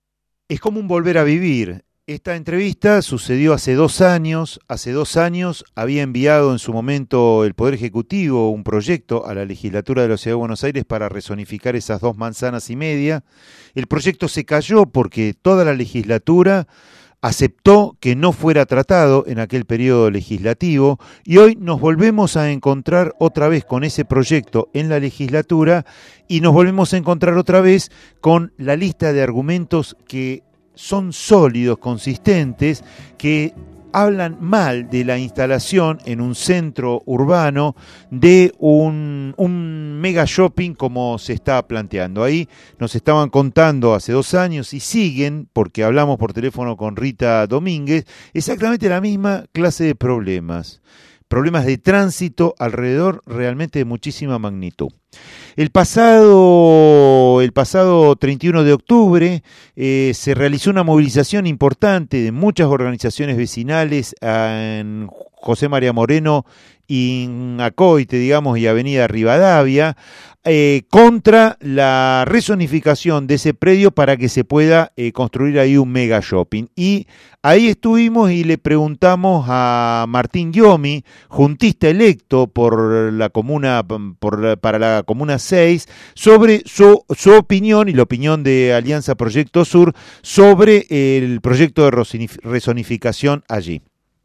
es como un volver a vivir. Esta entrevista sucedió hace 2 años. Hace 2 años había enviado en su momento el Poder Ejecutivo un proyecto a la legislatura de la Ciudad de Buenos Aires para rezonificar esas 2 manzanas y media. El proyecto se cayó porque toda la legislatura aceptó que no fuera tratado en aquel periodo legislativo y hoy nos volvemos a encontrar otra vez con ese proyecto en la legislatura y nos volvemos a encontrar otra vez con la lista de argumentos que son sólidos, consistentes, que hablan mal de la instalación en un centro urbano de un mega shopping como se está planteando. Ahí nos estaban contando hace 2 años y siguen, porque hablamos por teléfono con Rita Domínguez, exactamente la misma clase de problemas de tránsito alrededor realmente de muchísima magnitud. El pasado 31 de octubre se realizó una movilización importante de muchas organizaciones vecinales en José María Moreno y en Acoite, digamos, y Avenida Rivadavia, contra la rezonificación de ese predio para que se pueda construir ahí un mega shopping. Y ahí estuvimos y le preguntamos a Martín Giomi, juntista electo por la comuna, para la Comuna 6, sobre su opinión y la opinión de Alianza Proyecto Sur sobre el proyecto de rezonificación allí.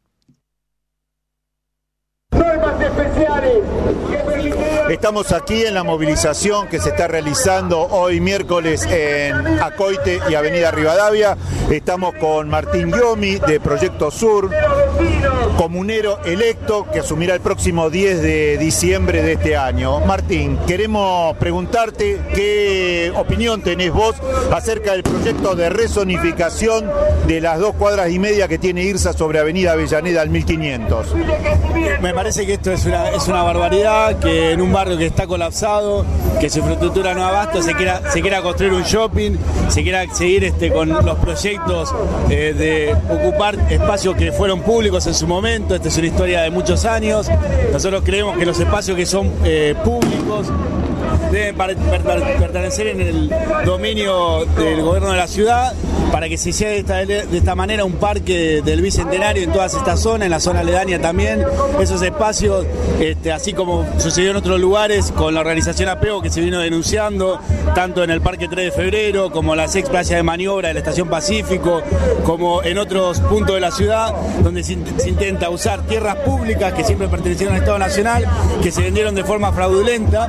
Estamos aquí en la movilización que se está realizando hoy miércoles en Acoite y Avenida Rivadavia. Estamos con Martín Giomi de Proyecto Sur, comunero electo que asumirá el próximo 10 de diciembre de este año. Martín, queremos preguntarte qué opinión tenés vos acerca del proyecto de rezonificación de las 2,5 cuadras que tiene IRSA sobre Avenida Avellaneda al 1500. Me parece que esto es una barbaridad, que en un barrio que está colapsado, que su infraestructura no abasto, se quiera construir un shopping, se quiera seguir con los proyectos de ocupar espacios que fueron públicos en su momento. Esta es una historia de muchos años. Nosotros creemos que los espacios que son públicos deben pertenecer en el dominio del gobierno de la ciudad, para que se lleve de esta manera un parque del Bicentenario en todas estas zonas, en la zona aledaña también. Esos espacios, así como sucedió en otros lugares con la organización Apego, que se vino denunciando, tanto en el Parque 3 de Febrero, como las ex playas de maniobra de la Estación Pacífico, como en otros puntos de la ciudad, donde se intenta usar tierras públicas que siempre pertenecieron al Estado Nacional, que se vendieron de forma fraudulenta.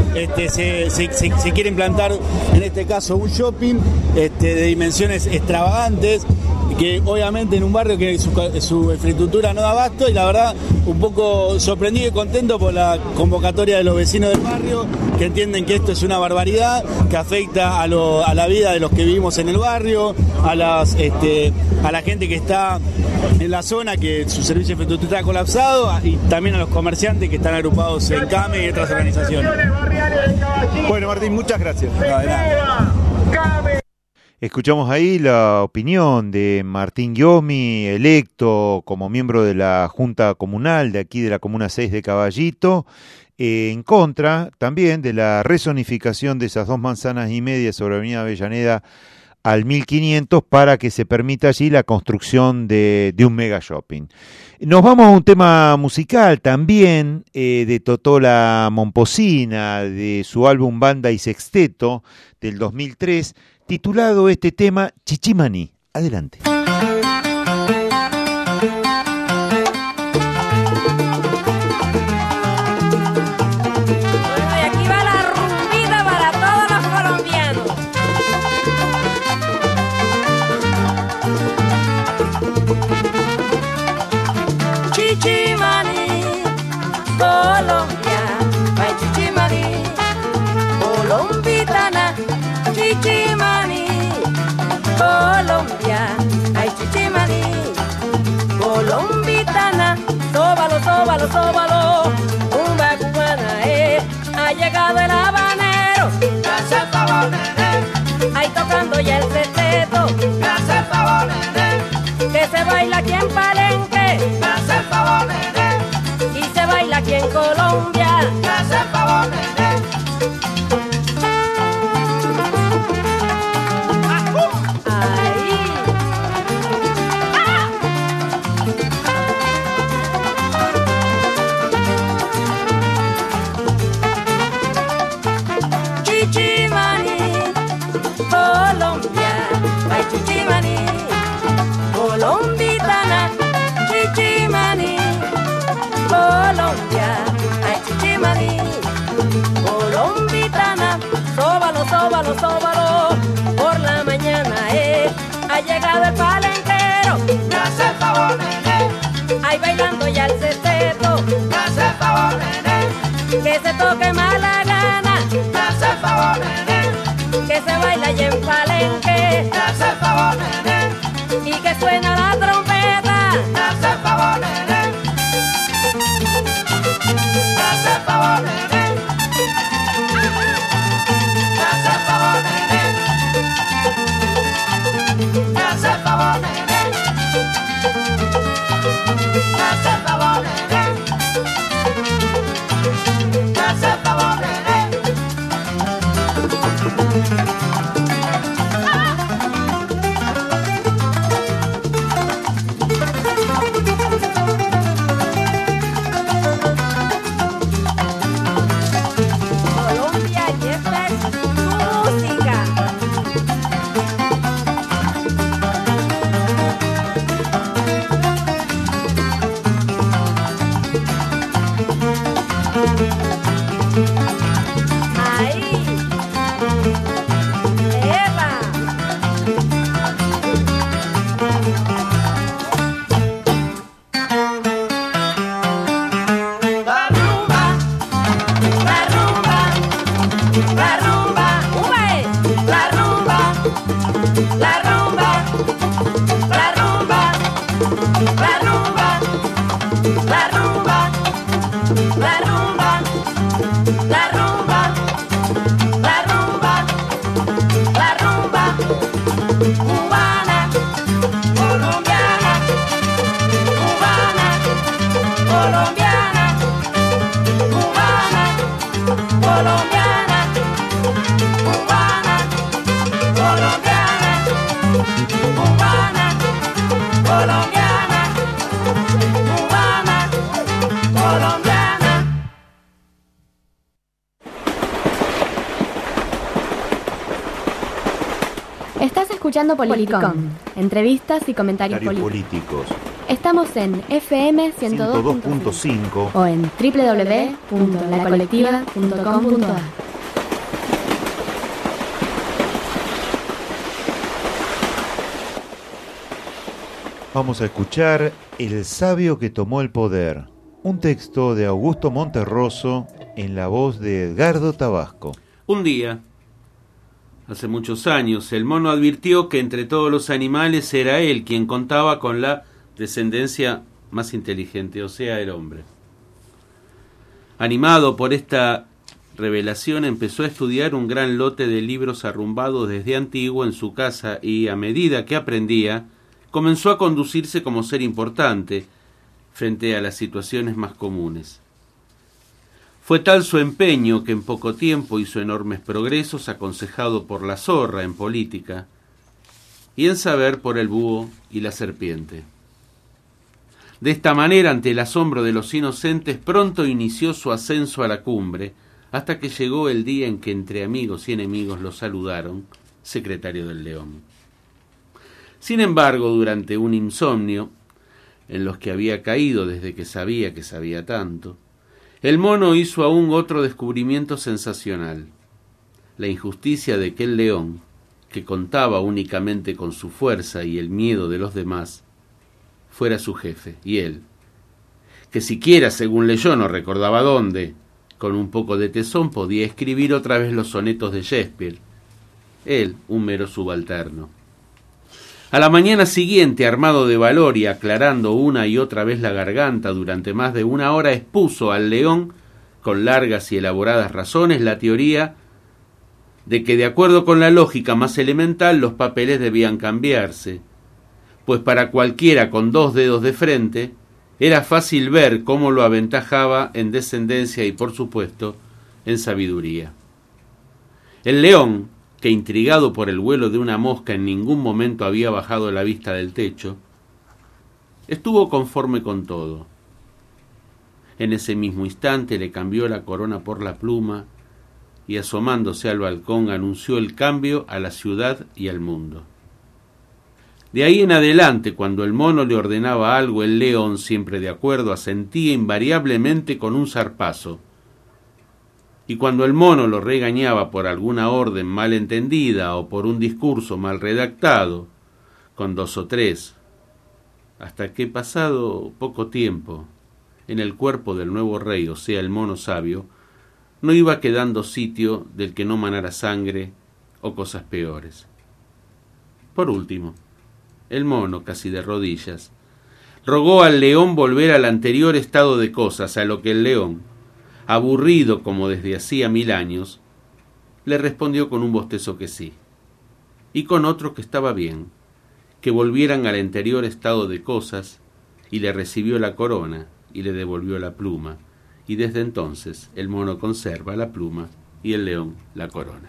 Se quiere implantar, en este caso, un shopping de dimensiones extravagantes, que obviamente en un barrio que su infraestructura no da abasto, y la verdad un poco sorprendido y contento por la convocatoria de los vecinos del barrio, que entienden que esto es una barbaridad, que afecta a la vida de los que vivimos en el barrio, a la gente que está en la zona, que su servicio de infraestructura está colapsado, y también a los comerciantes que están agrupados en CAME y otras organizaciones. Bueno, Martín, muchas gracias. No, de nada. Escuchamos ahí la opinión de Martín Giomi, electo como miembro de la Junta Comunal de aquí de la Comuna 6 de Caballito, en contra también de la rezonificación de esas 2,5 manzanas sobre Avenida Avellaneda al 1500 para que se permita allí la construcción de un mega shopping. Nos vamos a un tema musical también de Totola Momposina, de su álbum Banda y Sexteto del 2003, titulado este tema Chichimaní. Adelante. Colombia, ay Chichimaní, colombitana, sóbalo, sóbalo, sóbalo, rumba cubana, ha llegado el habanero, gracias favor, nene, ahí tocando ya el sexteto, gracias favor, nene, que se baila aquí en Palenque, gracias favor, nene, y se baila aquí en Colombia, gracias favor, nene. Chichimaní, colombitana, Chichimaní, Colombia, ay Chichimaní. Estás escuchando Politicón, entrevistas y comentarios políticos. Estamos en FM 102.5 o en www.lacolectiva.com.ar. Vamos a escuchar El sabio que tomó el poder, un texto de Augusto Monterroso en la voz de Edgardo Tabasco. Un día, hace muchos años, el mono advirtió que entre todos los animales era él quien contaba con la descendencia más inteligente, o sea, el hombre. Animado por esta revelación, empezó a estudiar un gran lote de libros arrumbados desde antiguo en su casa y, a medida que aprendía, comenzó a conducirse como ser importante frente a las situaciones más comunes. Fue tal su empeño que en poco tiempo hizo enormes progresos, aconsejado por la zorra en política y en saber por el búho y la serpiente. De esta manera, ante el asombro de los inocentes, pronto inició su ascenso a la cumbre, hasta que llegó el día en que entre amigos y enemigos lo saludaron secretario del León. Sin embargo, durante un insomnio, en los que había caído desde que sabía tanto, el mono hizo aún otro descubrimiento sensacional: la injusticia de que el león, que contaba únicamente con su fuerza y el miedo de los demás, fuera su jefe, y él, que siquiera, según leyó, no recordaba dónde, con un poco de tesón podía escribir otra vez los sonetos de Shakespeare, él, un mero subalterno. A la mañana siguiente, armado de valor y aclarando una y otra vez la garganta durante más de una hora, expuso al león, con largas y elaboradas razones, la teoría de que, de acuerdo con la lógica más elemental, los papeles debían cambiarse, pues para cualquiera con 2 dedos de frente era fácil ver cómo lo aventajaba en descendencia y, por supuesto, en sabiduría. El león, que intrigado por el vuelo de una mosca en ningún momento había bajado la vista del techo, estuvo conforme con todo. En ese mismo instante le cambió la corona por la pluma y, asomándose al balcón, anunció el cambio a la ciudad y al mundo. De ahí en adelante, cuando el mono le ordenaba algo, el león, siempre de acuerdo, asentía invariablemente con un zarpazo. Y cuando el mono lo regañaba por alguna orden mal entendida o por un discurso mal redactado, con 2 o 3, hasta que, pasado poco tiempo, en el cuerpo del nuevo rey, o sea, el mono sabio, no iba quedando sitio del que no manara sangre o cosas peores. Por último, el mono, casi de rodillas, rogó al león volver al anterior estado de cosas, a lo que el león, aburrido como desde hacía 1000 años, le respondió con un bostezo que sí, y con otro que estaba bien, que volvieran al anterior estado de cosas, y le recibió la corona y le devolvió la pluma, y desde entonces el mono conserva la pluma y el león la corona.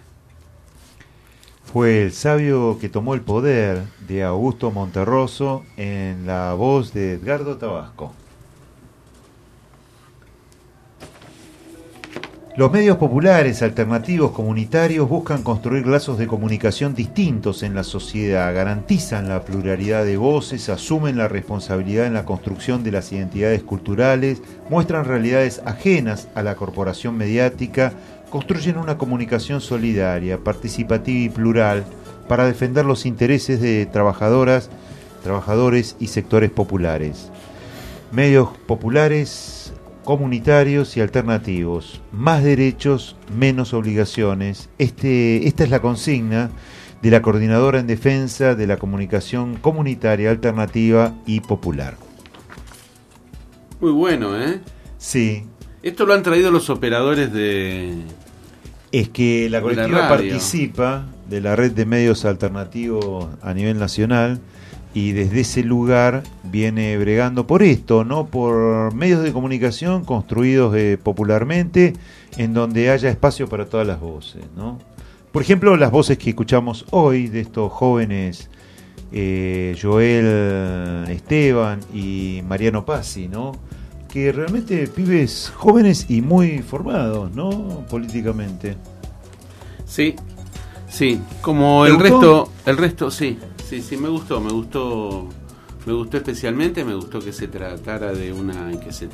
Fue El sabio que tomó el poder, de Augusto Monterroso, en la voz de Edgardo Tabasco. Los medios populares, alternativos, comunitarios buscan construir lazos de comunicación distintos en la sociedad, garantizan la pluralidad de voces, asumen la responsabilidad en la construcción de las identidades culturales, muestran realidades ajenas a la corporación mediática, construyen una comunicación solidaria, participativa y plural para defender los intereses de trabajadoras, trabajadores y sectores populares. Medios populares, comunitarios y alternativos, más derechos, menos obligaciones. Esta es la consigna de la Coordinadora en Defensa de la Comunicación Comunitaria, Alternativa y Popular. Muy bueno, ¿eh? Sí. Esto lo han traído los operadores de... Es que la colectiva radio participa de la red de medios alternativos a nivel nacional, y desde ese lugar viene bregando por esto, ¿no? Por medios de comunicación construidos popularmente, en donde haya espacio para todas las voces, ¿no? Por ejemplo, las voces que escuchamos hoy de estos jóvenes, Joel Esteban y Mariano Pazzi, ¿no? Que realmente pibes jóvenes y muy formados, ¿no? Políticamente. Sí, sí, como el resto, sí. Sí, me gustó especialmente, me gustó que se tratara de una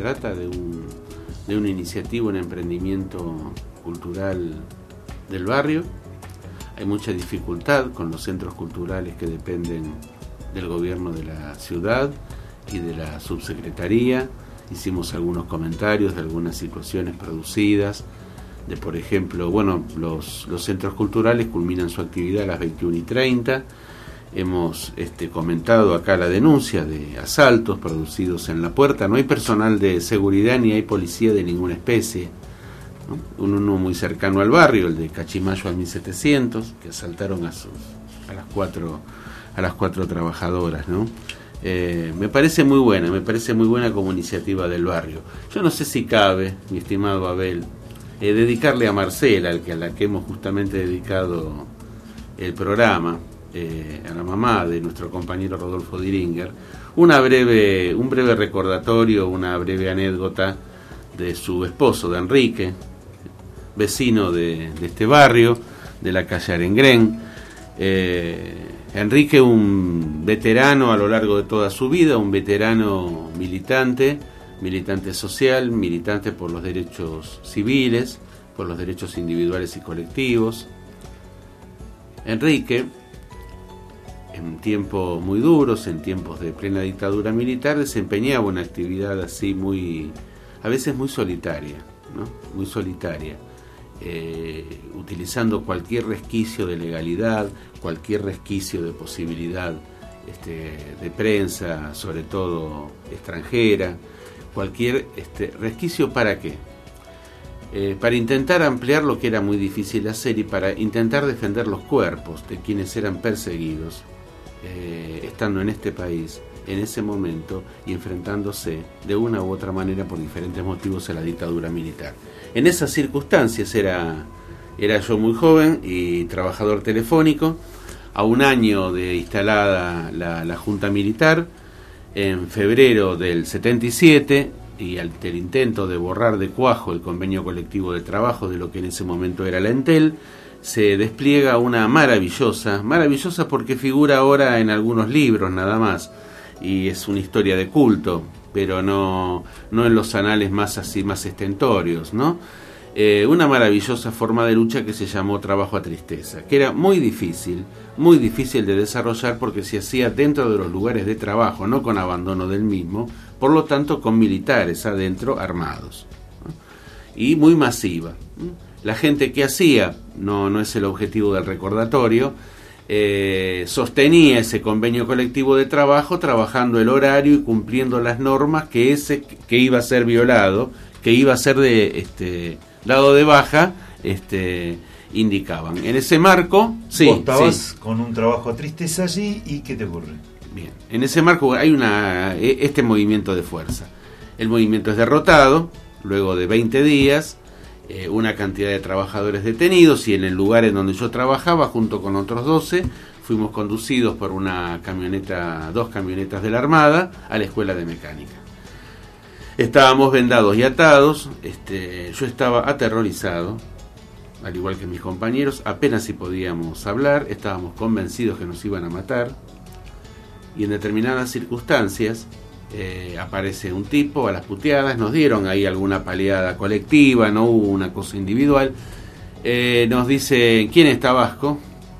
iniciativa, un emprendimiento cultural del barrio. Hay mucha dificultad con los centros culturales que dependen del gobierno de la ciudad y de la subsecretaría. Hicimos algunos comentarios de algunas situaciones producidas, de por ejemplo, los centros culturales culminan su actividad a las 21:30. Hemos comentado acá la denuncia de asaltos producidos en la puerta. No hay personal de seguridad ni hay policía de ninguna especie, ¿no? Uno muy cercano al barrio, el de Cachimayo al 1700, que asaltaron a las cuatro trabajadoras, ¿no? Me parece muy buena como iniciativa del barrio. Yo no sé si cabe, mi estimado Abel, dedicarle a Marcela, a la que hemos justamente dedicado el programa, a la mamá de nuestro compañero Rodolfo Diringer, un breve recordatorio, una breve anécdota de su esposo, de Enrique, vecino de este barrio, de la calle Arengrén. Enrique, un veterano a lo largo de toda su vida, un veterano militante social, militante por los derechos civiles, por los derechos individuales y colectivos. Enrique, en tiempos muy duros, en tiempos de plena dictadura militar, desempeñaba una actividad así a veces muy solitaria, ¿no? Muy solitaria, utilizando cualquier resquicio de legalidad, cualquier resquicio de posibilidad de prensa, sobre todo extranjera, cualquier resquicio, ¿para qué? Para intentar ampliar lo que era muy difícil hacer y para intentar defender los cuerpos de quienes eran perseguidos, estando en este país en ese momento y enfrentándose de una u otra manera por diferentes motivos a la dictadura militar. En esas circunstancias era yo muy joven y trabajador telefónico, a un año de instalada la Junta Militar, en febrero del 77, y ante el intento de borrar de cuajo el convenio colectivo de trabajo de lo que en ese momento era la Entel, se despliega una maravillosa porque figura ahora en algunos libros nada más, y es una historia de culto, pero no en los anales más estentorios, ¿no? Una maravillosa forma de lucha que se llamó trabajo a tristeza, que era muy difícil de desarrollar porque se hacía dentro de los lugares de trabajo, no con abandono del mismo, por lo tanto con militares adentro armados, ¿no? Y muy masiva. La gente que hacía, no es el objetivo del recordatorio, sostenía ese convenio colectivo de trabajo trabajando el horario y cumpliendo las normas que iba a ser violado, que iba a ser dado de baja, indicaban. En ese marco, sí. Vos estabas con un trabajo a tristeza allí, ¿y qué te ocurre? Bien, en ese marco hay este movimiento de fuerza. El movimiento es derrotado, luego de 20 días, una cantidad de trabajadores detenidos, y en el lugar en donde yo trabajaba, junto con otros 12, fuimos conducidos por dos camionetas de la Armada a la Escuela de Mecánica. Estábamos vendados y atados, yo estaba aterrorizado, al igual que mis compañeros, apenas si podíamos hablar, estábamos convencidos que nos iban a matar, y en determinadas circunstancias aparece un tipo a las puteadas, nos dieron ahí alguna paleada colectiva, no hubo una cosa individual, nos dice, ¿quién es Tabasco?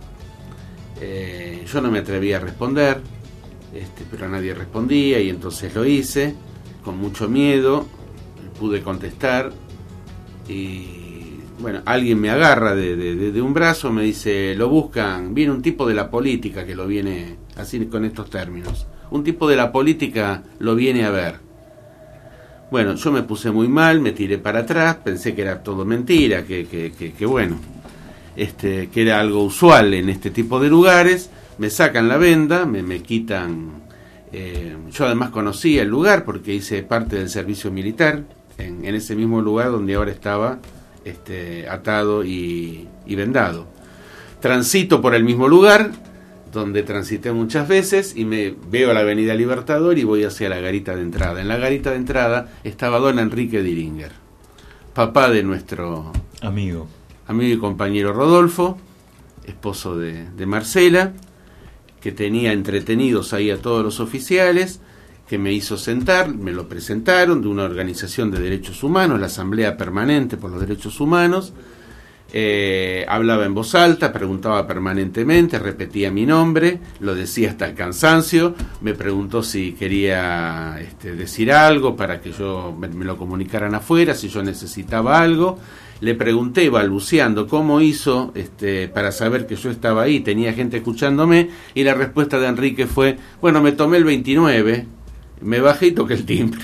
Yo no me atreví a responder, pero nadie respondía, y entonces lo hice, con mucho miedo, pude contestar, y bueno, alguien me agarra de un brazo, me dice, lo buscan, viene un tipo de la política que lo viene, así con estos términos, un tipo de la política lo viene a ver. Bueno, yo me puse muy mal, me tiré para atrás, pensé que era todo mentira, que bueno, que era algo usual en este tipo de lugares. Me sacan la venda, me quitan. Yo además conocía el lugar porque hice parte del servicio militar en ese mismo lugar donde ahora estaba atado y vendado. Transito por el mismo lugar donde transité muchas veces y me veo la Avenida Libertador y voy hacia la garita de entrada. En la garita de entrada estaba don Enrique Diringer, papá de nuestro amigo y compañero Rodolfo, esposo de Marcela, que tenía entretenidos ahí a todos los oficiales, que me hizo sentar, me lo presentaron, de una organización de derechos humanos, la Asamblea Permanente por los Derechos Humanos. Hablaba en voz alta, preguntaba permanentemente, repetía mi nombre, lo decía hasta el cansancio, me preguntó si quería decir algo para que yo me lo comunicaran afuera, si yo necesitaba algo. Le pregunté, balbuceando, cómo hizo para saber que yo estaba ahí, tenía gente escuchándome, y la respuesta de Enrique fue, bueno, me tomé el 29, me bajé y toqué el timbre.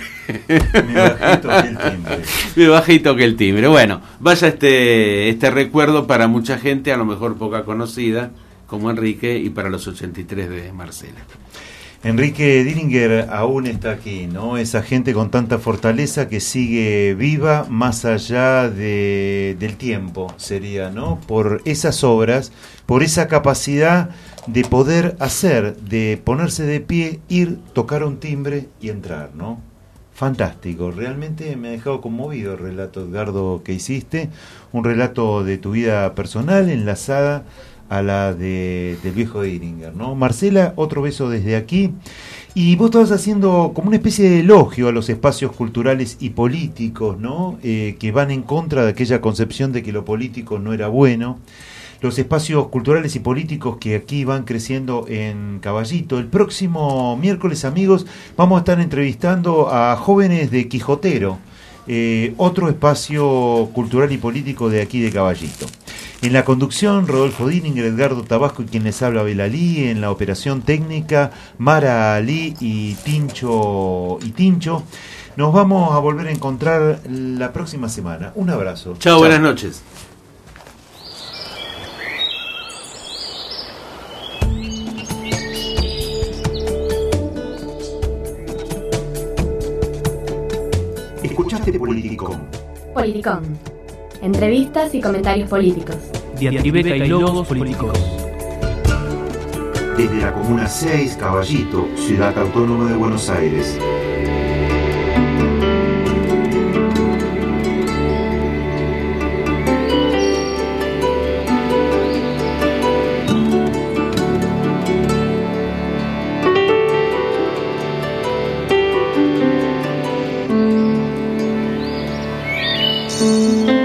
Me bajé y toqué el timbre. Bueno, vaya este recuerdo para mucha gente, a lo mejor poca conocida, como Enrique, y para los 83 de Marcela. Enrique Diringer aún está aquí, ¿no? Esa gente con tanta fortaleza que sigue viva más allá del tiempo, sería, ¿no? Por esas obras, por esa capacidad de poder hacer, de ponerse de pie, ir, tocar un timbre y entrar, ¿no? Fantástico, realmente me ha dejado conmovido el relato, Edgardo, que hiciste, un relato de tu vida personal enlazada a la del viejo Diringer, ¿no? Marcela, otro beso desde aquí. Y vos estabas haciendo como una especie de elogio a los espacios culturales y políticos, ¿no? Que van en contra de aquella concepción de que lo político no era bueno. Los espacios culturales y políticos que aquí van creciendo en Caballito. El próximo miércoles, amigos, vamos a estar entrevistando a jóvenes de Quijotero, otro espacio cultural y político de aquí de Caballito. En la conducción, Rodolfo Diringer, Edgardo Tabasco y quien les habla, Belalí. En la operación técnica, Mara Ali y Tincho. Nos vamos a volver a encontrar la próxima semana. Un abrazo. Chao, buenas noches. Escuchaste Politicón. Politicón. Entrevistas y comentarios políticos. Diatribeca y logos políticos. Desde la Comuna 6, Caballito, Ciudad Autónoma de Buenos Aires. Thank you.